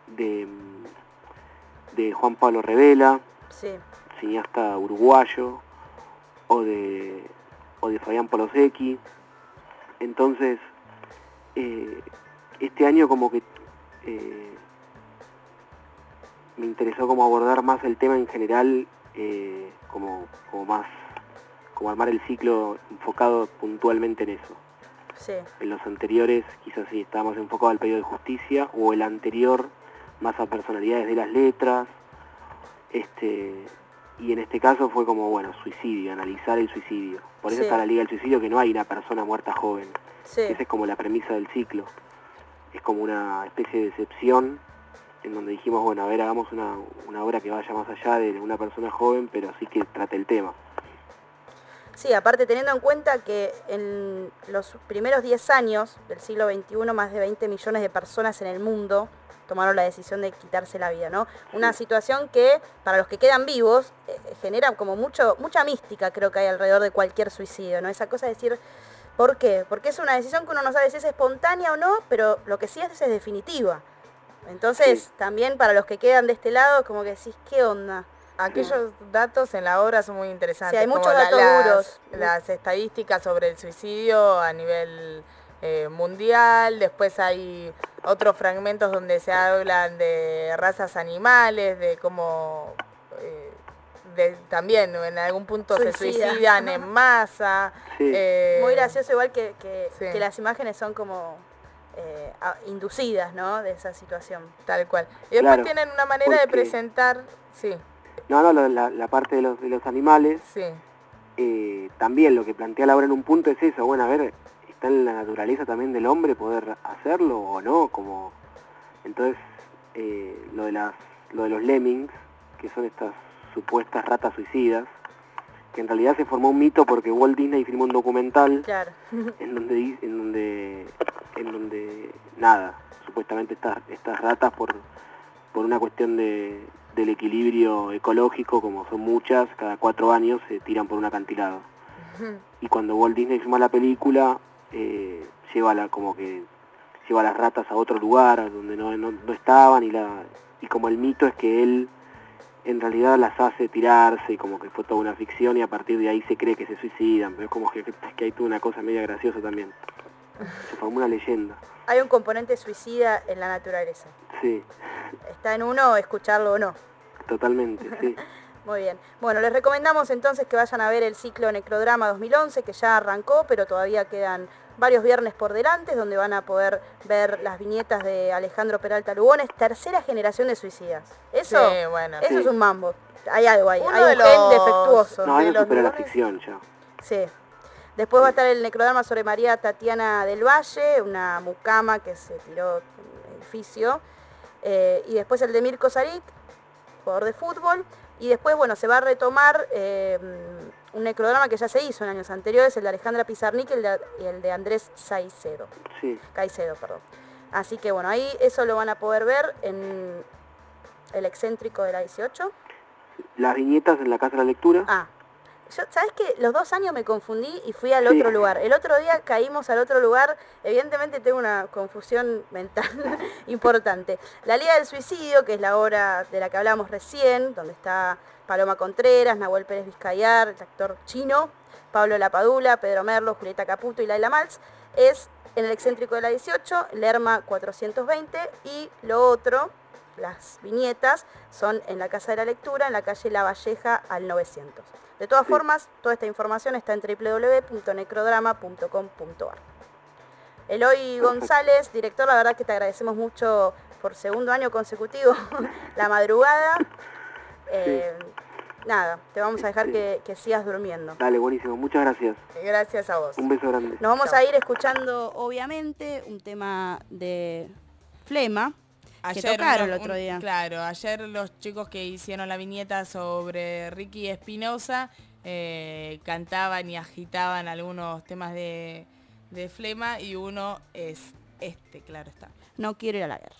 Juan Pablo Revela, cineasta uruguayo, o de Fabián Polosecchi. Entonces, este año como que me interesó como abordar más el tema en general, como armar el ciclo enfocado puntualmente en eso. Sí. En los anteriores quizás sí estábamos enfocados al pedido de justicia, o el anterior más a personalidades de las letras, y en este caso fue como, bueno, suicidio, analizar el suicidio. Por eso está la Liga del Suicidio, que no hay una persona muerta joven. Esa es como la premisa del ciclo. Es como una especie de excepción en donde dijimos, bueno, a ver, hagamos una obra que vaya más allá de una persona joven, pero sí que trate el tema. Sí, aparte teniendo en cuenta que en los primeros 10 años del siglo XXI, más de 20 millones de personas en el mundo tomaron la decisión de quitarse la vida, ¿no? Una situación que, para los que quedan vivos, genera como mucha mística, creo que hay alrededor de cualquier suicidio, ¿no? Esa cosa de decir, ¿por qué? Porque es una decisión que uno no sabe si es espontánea o no, pero lo que sí es definitiva. Entonces, también para los que quedan de este lado, como que decís, ¿qué onda? Aquellos datos en la obra son muy interesantes. Sí, hay muchos como datos duros. Las estadísticas sobre el suicidio a nivel mundial. Después hay otros fragmentos donde se hablan de razas animales, de cómo también en algún punto se suicidan en masa. Muy gracioso, igual que las imágenes son como inducidas, ¿no? De esa situación. Tal cual. Y después tienen una manera de presentar... No, la parte de los animales, también lo que plantea la obra en un punto es eso, bueno, a ver, ¿está en la naturaleza también del hombre poder hacerlo o no? Como entonces, lo de los lemmings, que son estas supuestas ratas suicidas, que en realidad se formó un mito porque Walt Disney filmó un documental en donde nada, supuestamente estas ratas por una cuestión del equilibrio ecológico, como son muchas, cada 4 años se tiran por un acantilado. Y cuando Walt Disney filmó la película, lleva las ratas a otro lugar donde no estaban, y como el mito es que él en realidad las hace tirarse, y como que fue toda una ficción, y a partir de ahí se cree que se suicidan, pero es como que hay toda una cosa media graciosa también. Se formó una leyenda. Hay un componente suicida en la naturaleza. Sí. Está en uno escucharlo o no. Totalmente, sí. Muy bien. Bueno, les recomendamos entonces que vayan a ver el ciclo Necrodrama 2011, que ya arrancó, pero todavía quedan varios viernes por delante, donde van a poder ver las viñetas de Alejandro Peralta Lugones, tercera generación de suicidas. Eso es un mambo. Hay algo ahí, hay un gen defectuoso. No, eso supera la ficción ya. Sí. Después va a estar el necrodrama sobre María Tatiana del Valle, una mucama que se tiró del edificio. Y después el de Mirko Saric, jugador de fútbol. Y después, bueno, se va a retomar un necrodrama que ya se hizo en años anteriores, el de Alejandra Pizarnik y el de Andrés Caicedo. Caicedo, perdón. Así que, bueno, ahí eso lo van a poder ver en el excéntrico de la 18. Las viñetas en la Casa de la Lectura. ¿Sabes qué? Los 2 años me confundí y fui al otro lugar. El otro día caímos al otro lugar. Evidentemente tengo una confusión mental importante. La Liga del Suicidio, que es la obra de la que hablamos recién, donde está Paloma Contreras, Nahuel Pérez Vizcayar, el actor chino, Pablo Lapadula, Pedro Merlo, Julieta Caputo y Laila Maltz, es en el excéntrico de la 18, Lerma 420, y lo otro, las viñetas, son en la Casa de la Lectura, en la calle La Valleja al 900. De todas formas, toda esta información está en www.necrodrama.com.ar. Eloy González, director, la verdad que te agradecemos mucho por 2º año consecutivo la madrugada. nada, te vamos a dejar que sigas durmiendo. Dale, buenísimo. Muchas gracias. Gracias a vos. Un beso grande. Nos vamos a ir escuchando, obviamente, un tema de Flema, que tocaron el otro día. Claro, ayer los chicos que hicieron la viñeta sobre Ricky Espinosa cantaban y agitaban algunos temas de Flema, y uno es este, claro está. No quiero ir a la guerra.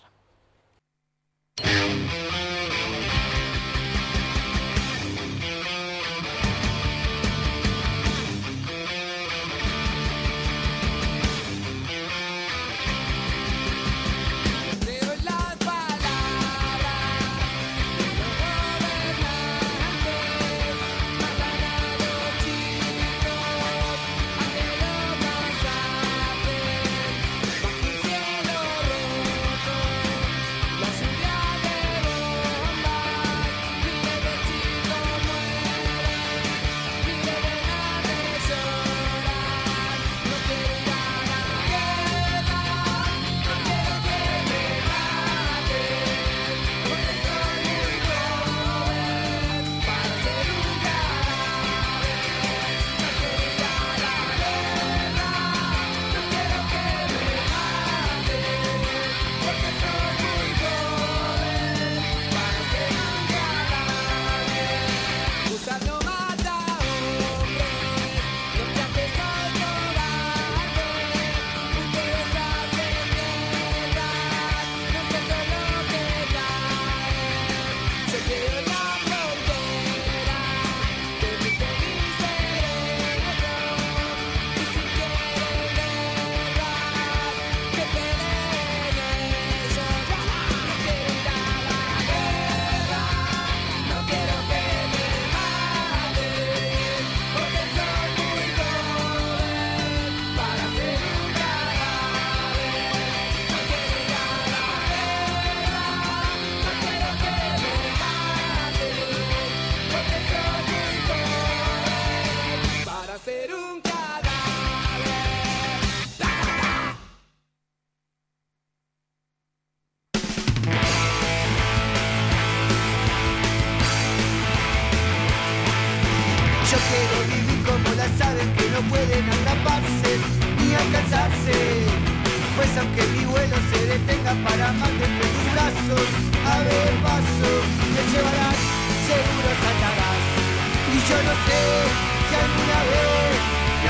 Yo quiero vivir como las aves que no pueden atraparse ni alcanzarse. Pues aunque mi vuelo se detenga para amarte entre tus brazos, a ver paso, me llevarás, seguro saltarás. Y yo no sé si alguna vez me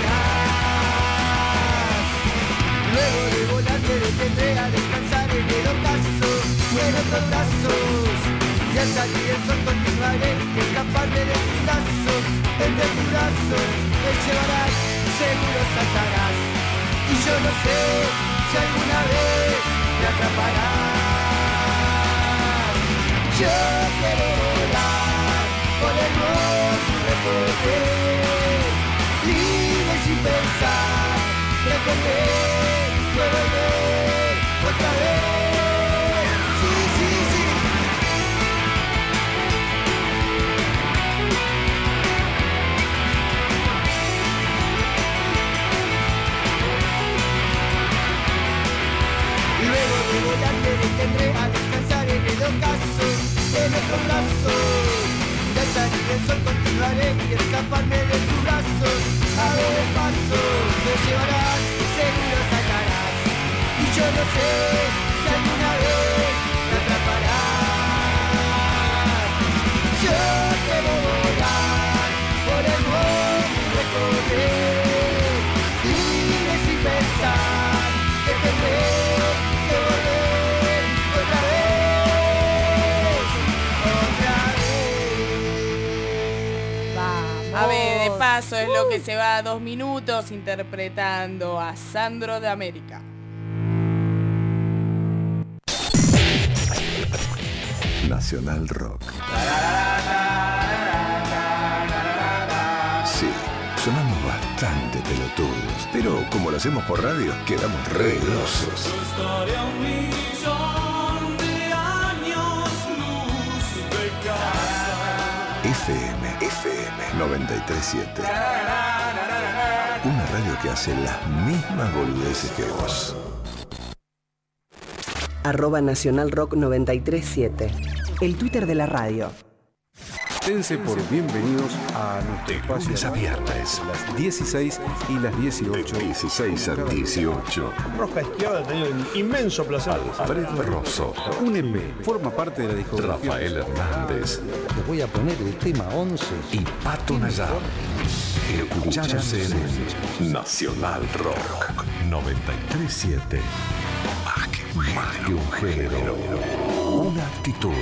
atraparás. Luego de volar te detendré a descansar en el ocaso o en otros brazos. Y al salir el sol continuaré y escaparme de tus brazos. Entre tus brazos me llevarás, seguro saltarás. Y yo no sé si alguna vez me atraparás. Yo quiero volar por el mundo y recorrer, libre sin pensar, pretender que volver otra vez. Sí, sí, sí. Luego de volar te detendré a descansar en el ocaso de nuestros brazos. Y al salir el sol continuaré y escaparme de tus brazos. A ver paso me llevarás, seguro saltarás. Y yo no sé si alguna vez me atraparás. Yo quiero volar por el mundo y recorrer, libre sin pensar que tendré que volver otra vez, otra vez. A ver, de paso es lo que se va a 2 minutos interpretando a Sandro de América. Nacional Rock. Sí, sonamos bastante pelotudos, pero como lo hacemos por radio, quedamos re grosos. Estaría un millón de años luz de casa. FM 93.7. Una radio que hace las mismas boludeces que vos. @Nacional Rock 93.7. El Twitter de la radio. Dense por bienvenidos a nuestro espacio lunes a viernes. las 16 y las 18. De 16 a 18. Rosca Izquierda ha tenido un inmenso placer. Alfredo Rosso. Úneme, forma parte de la discografía. Rafael Hernández. Te voy a poner el tema 11. Y Pato Nayar. Escuchados en Nacional Rock 93.7. Más que un género. Una actitud.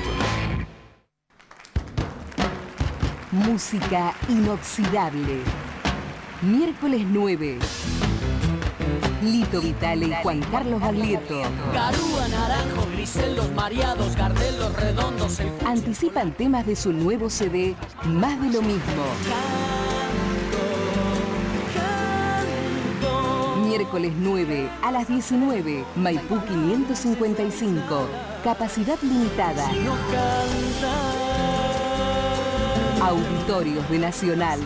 Música inoxidable. Miércoles 9. Lito Vitale y Juan Carlos Baglietto. Garúa, naranjo, grisel, los mareados, Gardel, los redondos. Anticipan temas de su nuevo CD, Más de lo mismo. Miércoles 9 a las 19, Maipú 555. Capacidad limitada. Auditorios de Nacional.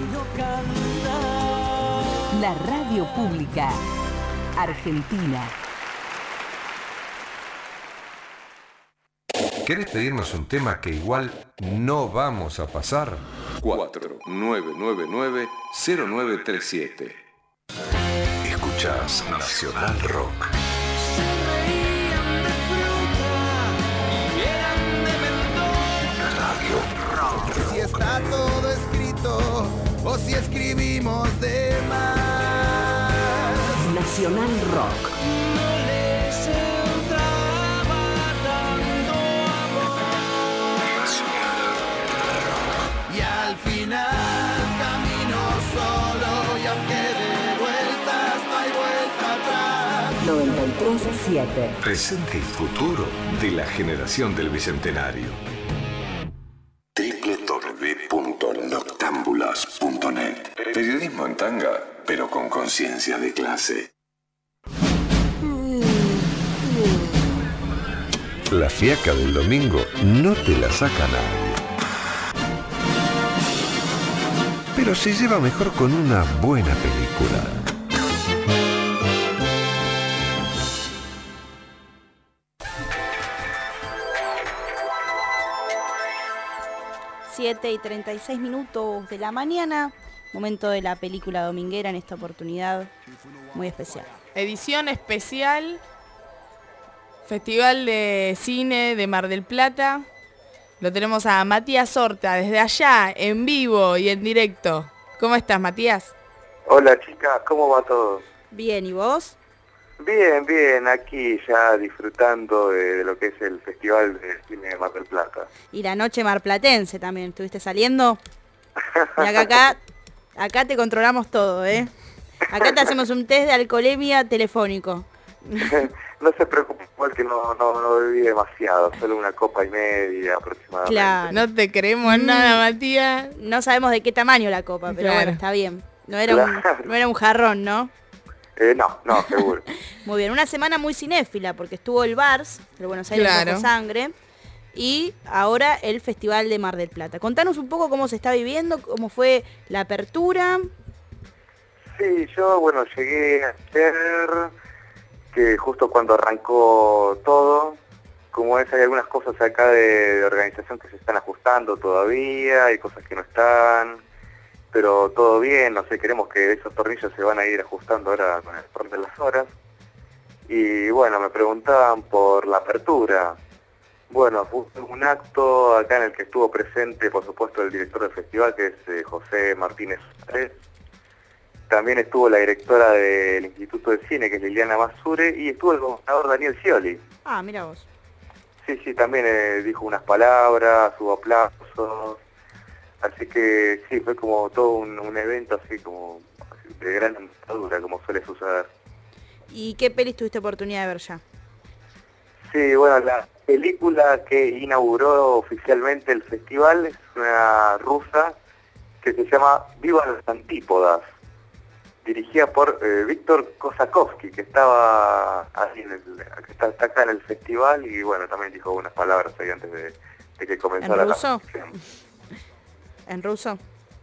La radio pública argentina. ¿Querés pedirnos un tema que igual no vamos a pasar? 4999-0937. Escuchás Nacional Rock. Si está todo escrito o si escribimos de más. Nacional Rock. No les entraba tanto amor. Y al final camino solo y aunque de vueltas no hay vuelta atrás. 93.7. Presente y futuro de la generación del Bicentenario. www.noctambulas.net. Periodismo en tanga, pero con conciencia de clase. La fiaca del domingo no te la saca nadie. Pero se lleva mejor con una buena película. Siete y 36 minutos de la mañana, momento de la película dominguera en esta oportunidad muy especial. Edición especial, Festival de Cine de Mar del Plata. Lo tenemos a Matías Horta desde allá, en vivo y en directo. ¿Cómo estás, Matías? Hola chicas, ¿cómo va todo? Bien, ¿y vos? Bien, bien, aquí ya disfrutando de lo que es el Festival de Cine de Mar del Plata. Y la noche marplatense también, ¿estuviste saliendo? Y acá te controlamos todo, ¿eh? Acá te hacemos un test de alcoholemia telefónico. No se preocupe, igual que no bebí demasiado, solo una copa y media aproximadamente. Claro. No te creemos nada, Matías. No sabemos de qué tamaño la copa, pero Claro. bueno, está bien. No era un jarrón, ¿no? No, seguro. Muy bien, una semana muy cinéfila, porque estuvo el Vars, el Buenos Aires Claro. Rojo Sangre, y ahora el Festival de Mar del Plata. Contanos un poco cómo se está viviendo, cómo fue la apertura. Sí, yo, llegué ayer, que justo cuando arrancó todo, como es, hay algunas cosas acá de organización que se están ajustando todavía, hay cosas que no están, pero todo bien, no sé, queremos que esos tornillos se van a ir ajustando ahora con el paso de las horas. Y bueno, me preguntaban por la apertura. Bueno, fue un acto acá en el que estuvo presente, por supuesto, el director del festival, que es José Martínez Suárez. También estuvo la directora del Instituto de Cine, que es Liliana Masure, y estuvo el gobernador Daniel Scioli. Ah, mira vos. Sí, también dijo unas palabras, hubo aplausos. Así que sí, fue como todo un evento así como de gran envergadura, como suele suceder. ¿Y qué pelis tuviste oportunidad de ver ya? Sí, bueno, la película que inauguró oficialmente el festival es una rusa que se llama Viva las Antípodas, dirigida por Víctor Kosakovsky, que estaba ahí que está acá en el festival, y bueno, también dijo unas palabras ahí antes de que comenzara la función. ¿En ruso?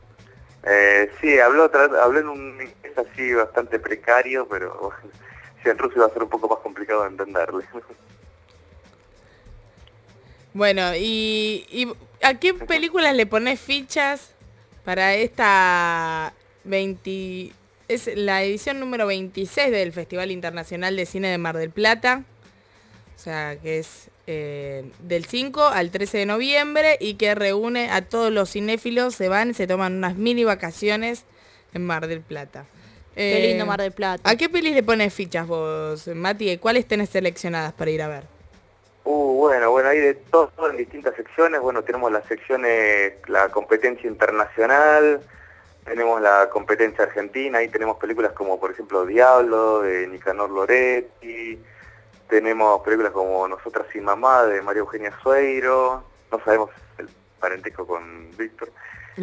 Sí, habló en un inglés así bastante precario, pero sí, en ruso iba a ser un poco más complicado de entenderle. Bueno, ¿y a qué películas le ponés fichas para esta es la edición número 26 del Festival Internacional de Cine de Mar del Plata? O sea, que es del 5 al 13 de noviembre y que reúne a todos los cinéfilos, se toman unas mini vacaciones en Mar del Plata. Qué lindo Mar del Plata. ¿A qué pelis le pones fichas vos, Mati? ¿Cuáles tenés seleccionadas para ir a ver? Bueno, hay de todo en distintas secciones. Bueno, tenemos las secciones, la competencia internacional, tenemos la competencia argentina, ahí tenemos películas como por ejemplo Diablo, de Nicanor Loretti, tenemos películas como Nosotras sin mamá, de María Eugenia Sueiro, no sabemos el parentesco con Víctor.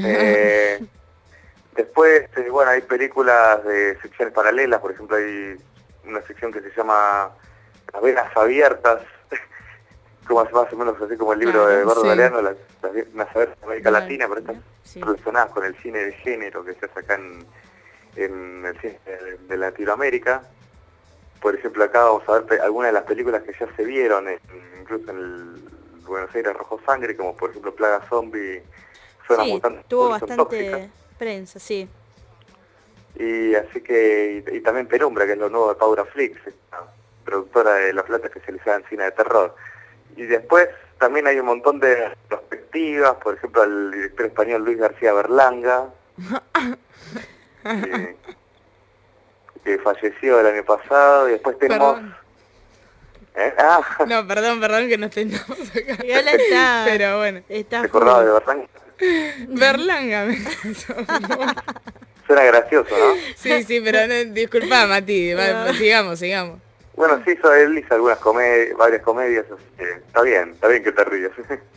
Después, hay películas de secciones paralelas, por ejemplo hay una sección que se llama Las venas abiertas, como más o menos así como el libro de Eduardo Galeano, las venas abiertas de América Latina, pero están relacionadas con el cine de género que se hace acá en el cine de Latinoamérica. Por ejemplo, acá vamos a ver algunas de las películas que ya se vieron, incluso en el Buenos Aires Rojo Sangre, como por ejemplo Plaga Zombie, Zona Mutante, tuvo bastante prensa, sí. Y así que, y también Penumbra, que es lo nuevo de Paula Flix, una productora de La Plata especializada en cine de terror. Y después también hay un montón de perspectivas, por ejemplo el director español Luis García Berlanga, que falleció el año pasado, y después tenemos... No, perdón que no estemos acá. Igual está... Pero bueno. ¿Te acordabas de Berlanga? Berlanga me cansó. Suena gracioso, ¿no? Sí, pero disculpa, Mati, sigamos. Bueno, sí, él hizo varias comedias, así que está bien que te rías.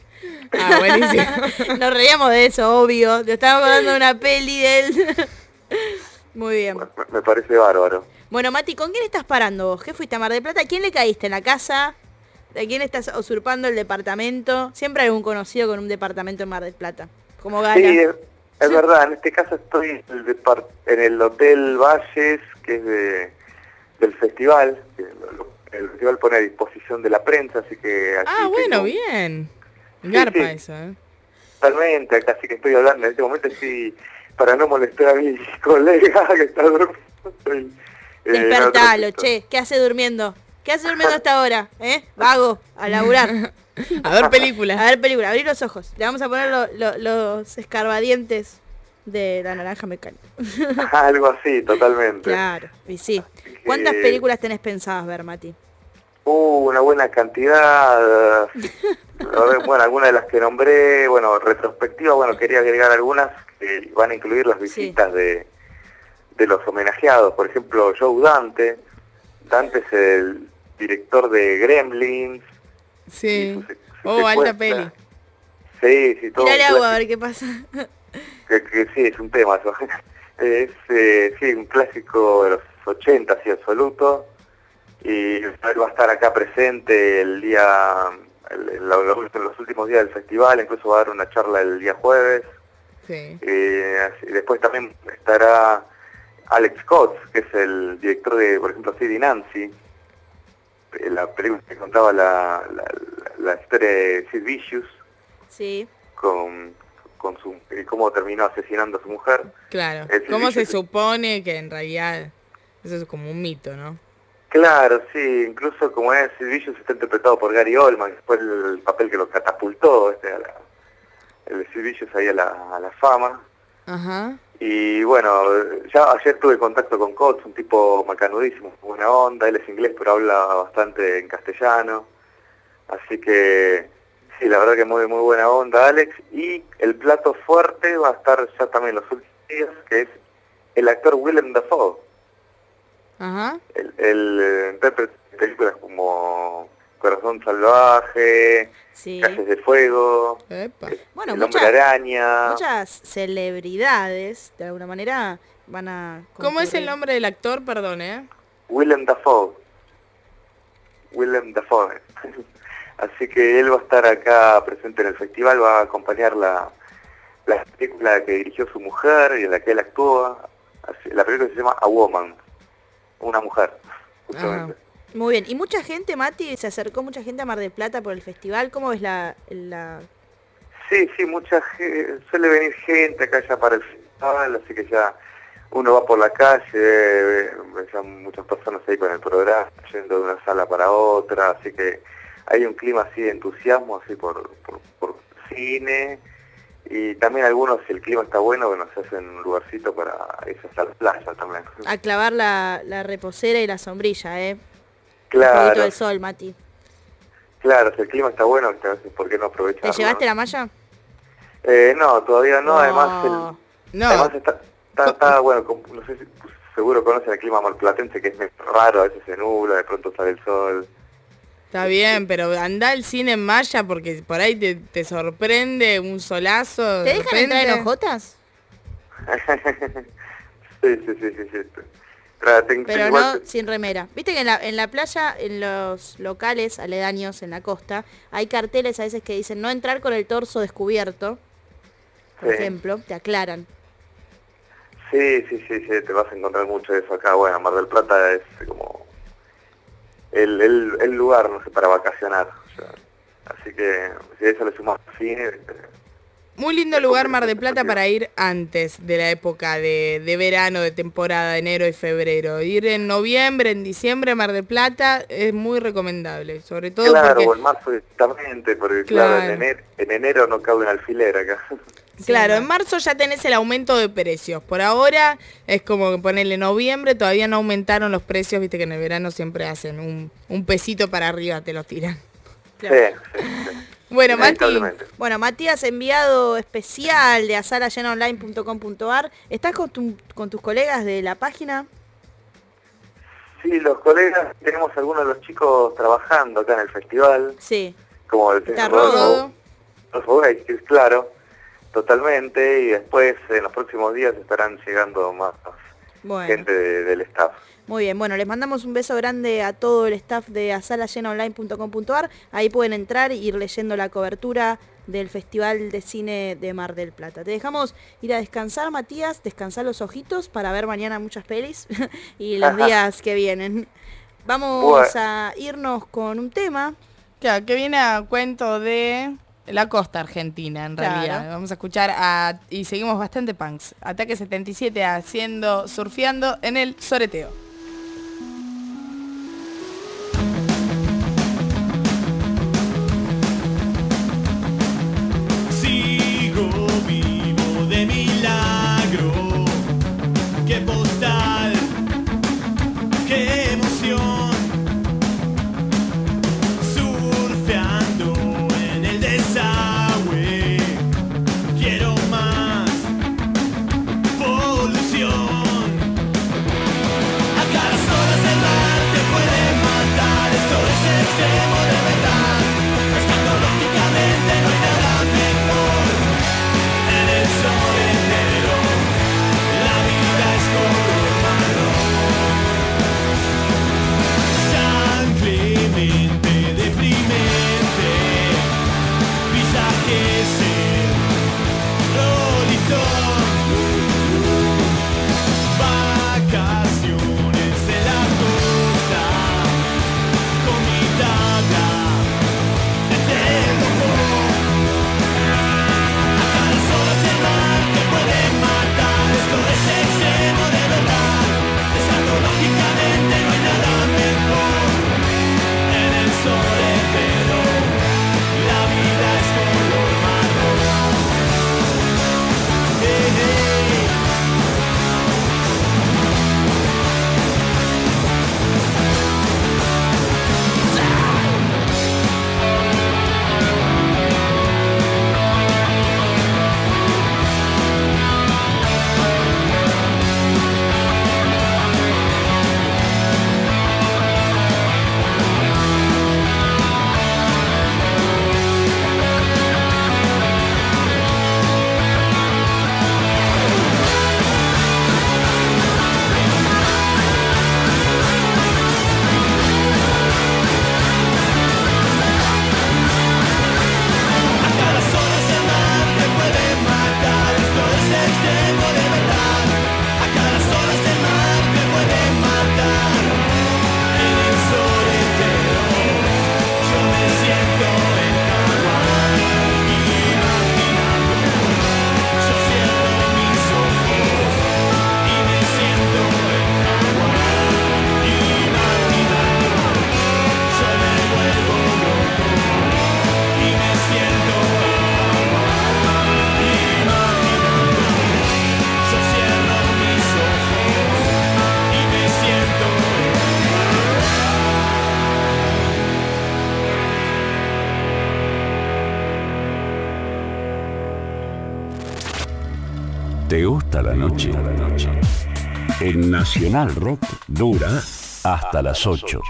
Buenísimo. Nos reíamos de eso, obvio. Te estábamos hablando de una peli de él. Muy bien. Me parece bárbaro. Bueno, Mati, ¿con quién estás parando vos? ¿Qué fuiste a Mar del Plata? ¿A quién le caíste en la casa? ¿De quién estás usurpando el departamento? Siempre hay algún conocido con un departamento en Mar del Plata. Como Gala. Sí, es verdad. En este caso estoy en el Hotel Valles, que es del festival. El festival pone a disposición de la prensa, así que... Bien. Garpa sí. Eso, Totalmente, acá sí que estoy hablando en este momento, sí, para no molestar a mi colega que está durmiendo. Despertalo, che, ¿qué hace durmiendo? ¿Qué hace durmiendo hasta ahora? Vago, a laburar. A ver películas. Abrir los ojos. Le vamos a poner los escarbadientes de La Naranja Mecánica. Algo así, totalmente. Claro, y sí. ¿Cuántas películas tenés pensadas ver, Mati? Una buena cantidad. Bueno, algunas de las que nombré, retrospectiva, quería agregar algunas que van a incluir las visitas de los homenajeados. Por ejemplo, Joe Dante. Dante es el director de Gremlins. Sí. Alta peli. Sí, todo. Tirale agua a ver qué pasa. Que sí, es un tema eso. Es un clásico de los 80, sí, absoluto. Y él va a estar acá presente el día, en los últimos días del festival, incluso va a dar una charla el día jueves. Sí. Y después también estará Alex Scott, que es el director de, por ejemplo, Sid y Nancy, la película que contaba la historia de Sid Vicious. Sí. Con cómo terminó asesinando a su mujer. Claro. ¿Cómo se supone que en realidad eso es como un mito, no? Claro, sí, incluso como es Sid Vicious está interpretado por Gary Oldman, que fue el papel que lo catapultó, el Sid Vicious ahí a la fama. Ajá. Y bueno, ya ayer tuve contacto con Coates, un tipo macanudísimo, buena onda, él es inglés pero habla bastante en castellano, así que sí, la verdad que muy buena onda Alex. Y el plato fuerte va a estar ya también los últimos días, que es el actor Willem Dafoe. Ajá. El intérprete de películas como Corazón Salvaje, sí. Calles de Fuego, bueno, El Hombre Araña. Muchas celebridades, de alguna manera, van a... ¿Cómo es el nombre del actor? Perdón, Willem Dafoe. Así que él va a estar acá presente en el festival, va a acompañar la película que dirigió su mujer y en la que él actúa. La película se llama A Woman, una mujer, justamente. Muy bien. ¿Y mucha gente, Mati, se acercó mucha gente a Mar del Plata por el festival? ¿Cómo ves la... Sí, suele venir gente acá ya para el festival, así que ya uno va por la calle, ya muchas personas ahí con el programa, yendo de una sala para otra, así que hay un clima así de entusiasmo, así por cine, y también algunos, si el clima está bueno, bueno, se hacen un lugarcito para irse hasta la playa también. A clavar la reposera y la sombrilla, Claro. Un poquito del sol, Mati. Claro, si el clima está bueno, a veces, ¿por qué no aprovecharlo? ¿Te llevaste la malla? No, todavía no, además está bueno, no sé si seguro conocen el clima marplatense, que es medio raro, a veces se nubla, de pronto sale el sol. Está bien, pero anda al cine en malla porque por ahí te sorprende un solazo. ¿Te dejan entrar en ojotas? Sí. Pero no sin remera. Viste que en la playa, en los locales aledaños, en la costa, hay carteles a veces que dicen no entrar con el torso descubierto. Por ejemplo, te aclaran. Sí, te vas a encontrar mucho de eso acá. Bueno, Mar del Plata es como el lugar, no sé, para vacacionar. O sea, así que si a eso le sumamos cine... Muy lindo lugar Mar del Plata para ir antes de la época de verano, de temporada, enero y febrero. Ir en noviembre, en diciembre a Mar del Plata es muy recomendable, sobre todo porque... o en marzo directamente, porque claro, en enero no cabe un alfiler acá. Claro, en marzo ya tenés el aumento de precios. Por ahora es como que ponerle noviembre, todavía no aumentaron los precios, viste que en el verano siempre hacen un pesito para arriba, te los tiran. Claro. Sí. Bueno, Matías, enviado especial de azalayenaonline.com.ar. ¿Estás con tus colegas de la página? Sí, los colegas, tenemos algunos de los chicos trabajando acá en el festival. Sí. Como el Rodo. Claro, totalmente. Y después, en los próximos días, estarán llegando más gente del staff. Muy bien, bueno, les mandamos un beso grande a todo el staff de azalayenaonline.com.ar. Ahí pueden entrar e ir leyendo la cobertura del Festival de Cine de Mar del Plata. Te dejamos ir a descansar, Matías, descansar los ojitos para ver mañana muchas pelis y los días que vienen. Vamos a irnos con un tema. Claro, que viene a cuento de la costa argentina, en realidad. Vamos a escuchar y seguimos bastante punks. Ataque 77 surfeando en el Soreteo. De milagro, qué postal, qué emoción, surfeando en el desagüe, quiero más polución. ¿Te gusta la noche? En Nacional Rock dura hasta las 8.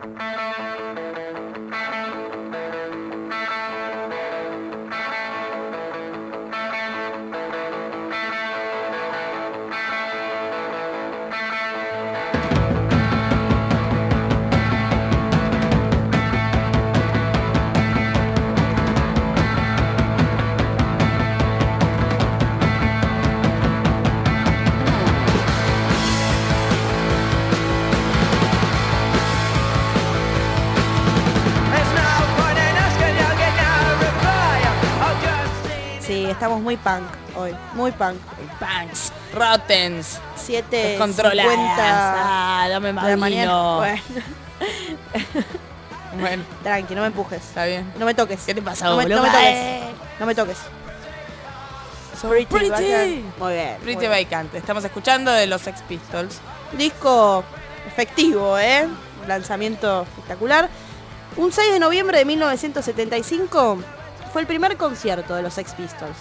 Estamos muy punk hoy, muy punk. Punks, Rottens, 7:50 dame más de la mañana. Bueno. Bueno, tranqui, no me empujes. Está bien. No me toques. ¿Qué te pasa, no me boludo? toques. No me toques. Pretty. Muy bien. Pretty Vacant. Estamos escuchando de los Sex Pistols. Disco efectivo, lanzamiento espectacular. Un 6 de noviembre de 1975 fue el primer concierto de los Sex Pistols.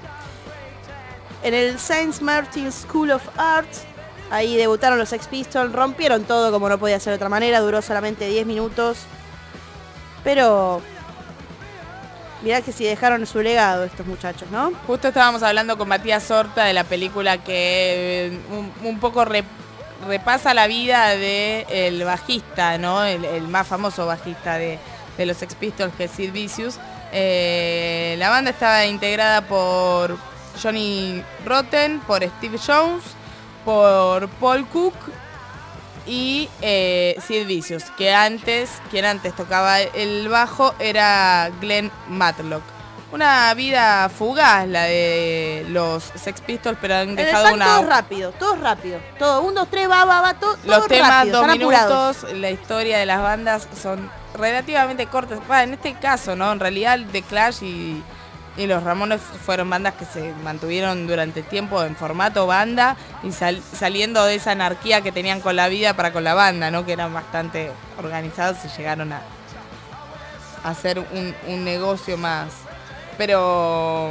En el St. Martin's School of Arts, ahí debutaron los Sex Pistols, rompieron todo como no podía ser de otra manera, duró solamente 10 minutos. Pero mirá que si dejaron su legado estos muchachos, ¿no? Justo estábamos hablando con Matías Horta de la película que un poco repasa la vida del bajista, ¿no? El más famoso bajista de los Sex Pistols, que es Sid Vicious. La banda estaba integrada por Johnny Rotten, por Steve Jones, por Paul Cook y Sid Vicious, quien antes tocaba el bajo era Glenn Matlock. Una vida fugaz la de los Sex Pistols, pero han dejado una... Todos rápido. Todo, 1, 2, 3, va, todo los temas rápido, 2 minutos, apurados. la historia de las bandas son relativamente cortas. En este caso, ¿no? En realidad The Clash y los Ramones fueron bandas que se mantuvieron durante tiempo en formato banda y saliendo de esa anarquía que tenían con la vida para con la banda, ¿no? Que eran bastante organizados y llegaron a hacer un negocio más... pero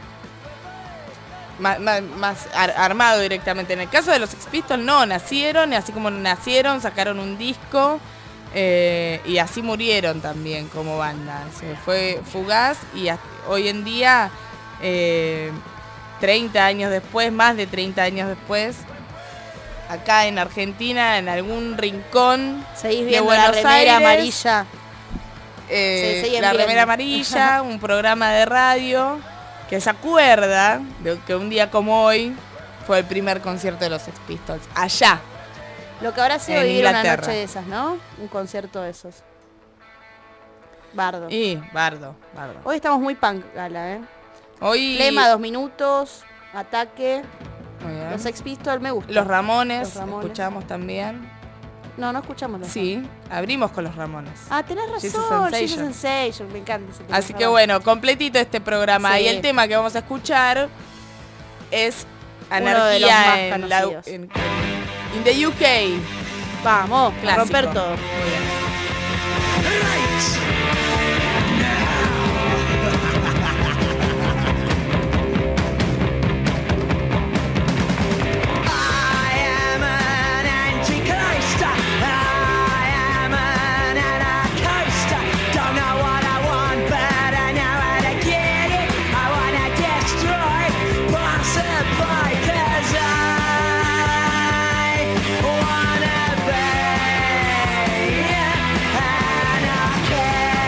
más armado directamente. En el caso de los Sex Pistols no, nacieron, y así como nacieron, sacaron un disco y así murieron también como banda. Se fue fugaz y hoy en día, 30 años después, más de 30 años después, acá en Argentina, en algún rincón seguís de viendo Buenos la remera Aires, amarilla. la remera amarilla, un programa de radio que se acuerda de que un día como hoy fue el primer concierto de los Sex Pistols allá. Lo que habrá sido en vivir una Inglaterra. noche de esas, ¿no? Un concierto de esos. Bardo. Bardo. Hoy estamos muy punk, Gala, Hoy... Lema, 2 minutos, ataque. Muy bien. Los Sex Pistols me gustan. Los Ramones, escuchamos también. No escuchamos los Sí, abrimos con los Ramones. Ah, tenés razón, Jesus Sensation, me encanta ese tema. Así que bueno, completito este programa. Sí. Y el tema que vamos a escuchar es Uno de los Anarquía más en conocidos. in the UK. Vamos, a Clásico. romper todo. Muy bien. Wanna be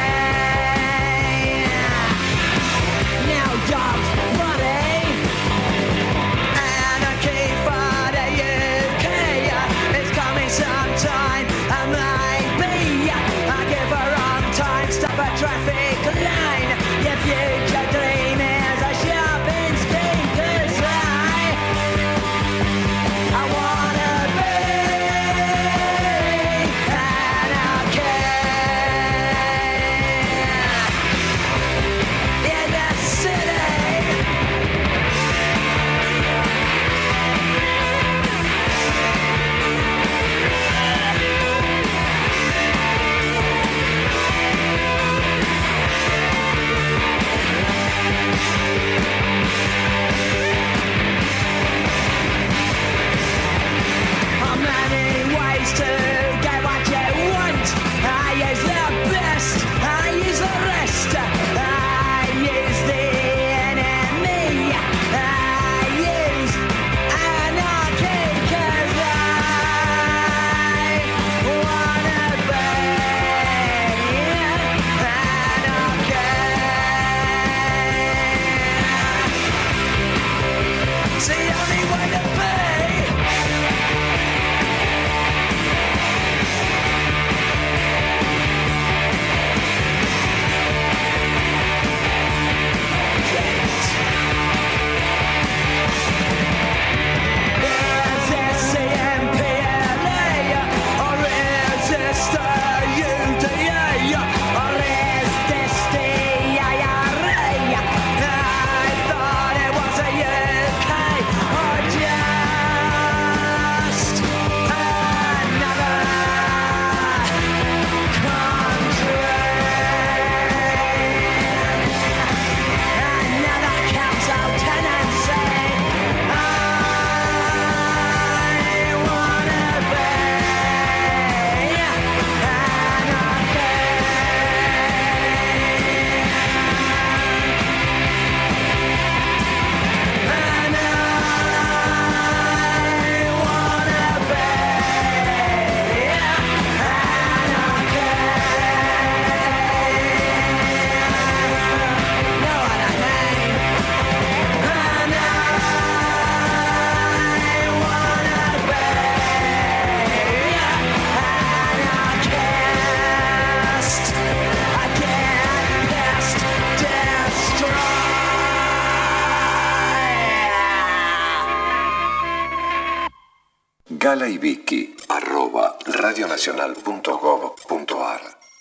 Gala y Vicky, @radionacional.gov.ar.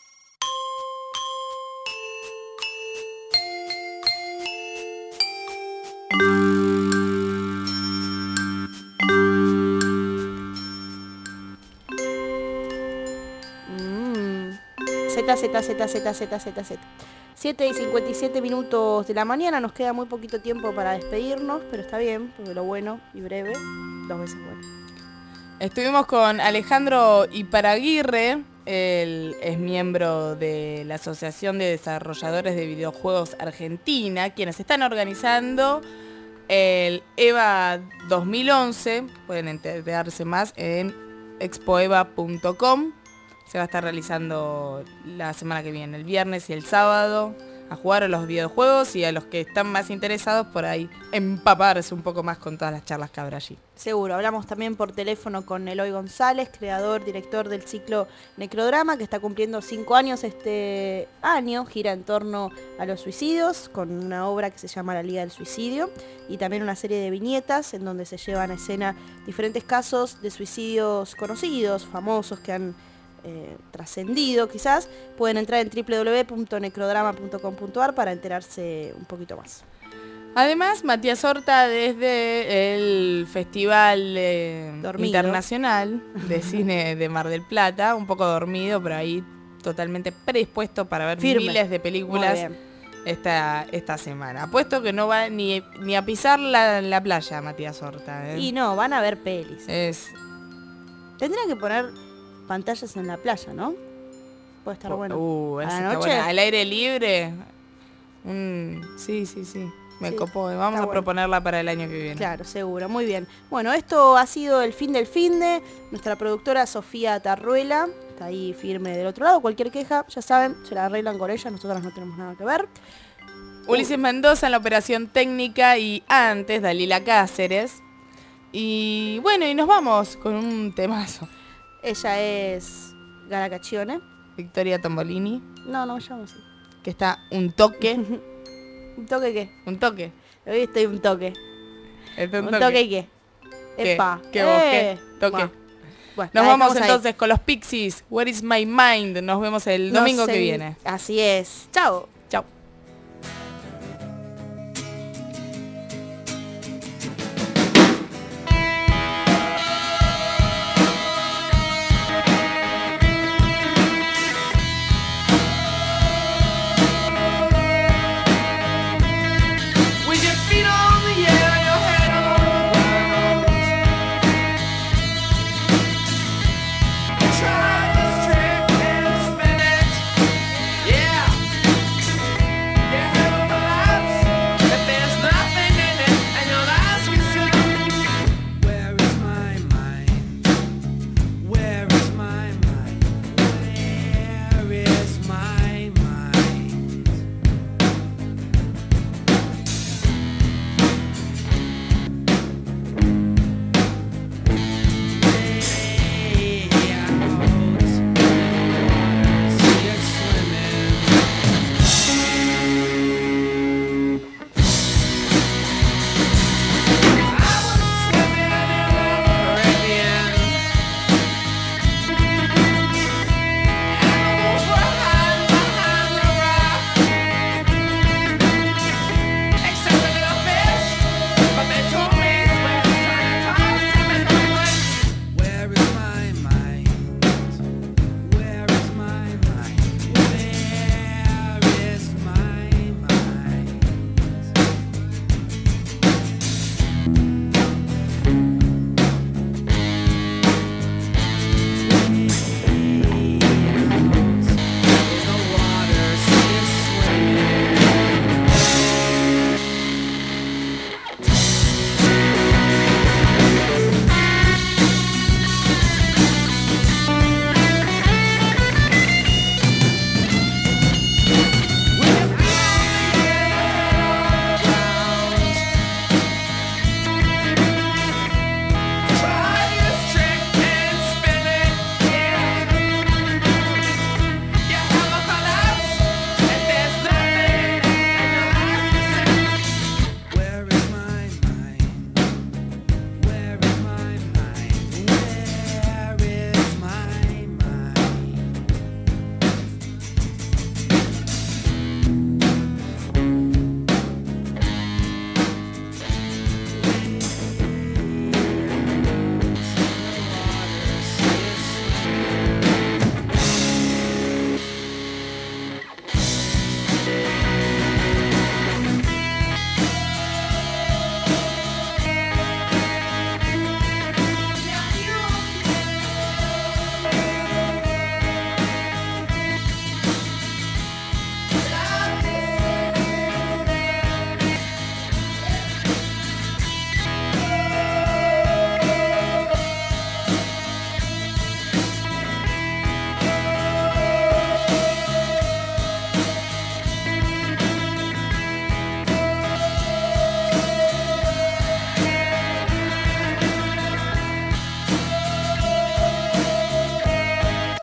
Z. 7:57 minutos de la mañana, nos queda muy poquito tiempo para despedirnos, pero está bien, porque lo bueno y breve, 2 veces bueno. Estuvimos con Alejandro Iparaguirre, él es miembro de la Asociación de Desarrolladores de Videojuegos Argentina, quienes están organizando el EVA 2011, pueden enterarse más en expoeva.com. Se va a estar realizando la semana que viene, el viernes y el sábado, a jugar a los videojuegos y a los que están más interesados por ahí empaparse un poco más con todas las charlas que habrá allí. Seguro, hablamos también por teléfono con Eloy González, director del ciclo Necrodrama, que está cumpliendo 5 años este año, gira en torno a los suicidios, con una obra que se llama La Liga del Suicidio, y también una serie de viñetas en donde se llevan a escena diferentes casos de suicidios conocidos, famosos, que han trascendido quizás. Pueden entrar en www.necrodrama.com.ar para enterarse un poquito más. Además, Matías Horta, desde el Festival Internacional de Cine de Mar del Plata, un poco dormido, pero ahí totalmente predispuesto para ver miles de películas esta semana. Apuesto que no va ni a pisar la playa, Matías Horta. Y no, van a ver pelis. Tendrían que poner pantallas en la playa, ¿no? Puede estar bueno. ¿A la noche? Al aire libre. Sí. Me copó. Vamos a proponerla para el año que viene. Claro, seguro. Muy bien. Bueno, esto ha sido el fin del finde. Nuestra productora Sofía Tarruela está ahí firme del otro lado. Cualquier queja, ya saben, se la arreglan con ella. Nosotros no tenemos nada que ver. Ulises Mendoza en la operación técnica y antes Dalila Cáceres. Y bueno, y nos vamos con un temazo. Ella es Gala Caccione. Victoria Tombolini. No me llamo así. Que está un toque. ¿Un toque qué? Un toque. Hoy estoy un toque. ¿Un toque qué? Epa. ¿Qué vos qué? Toque. Bueno, nos vamos entonces con los Pixies. Where is my mind? Nos vemos el domingo que viene. Así es. Chao.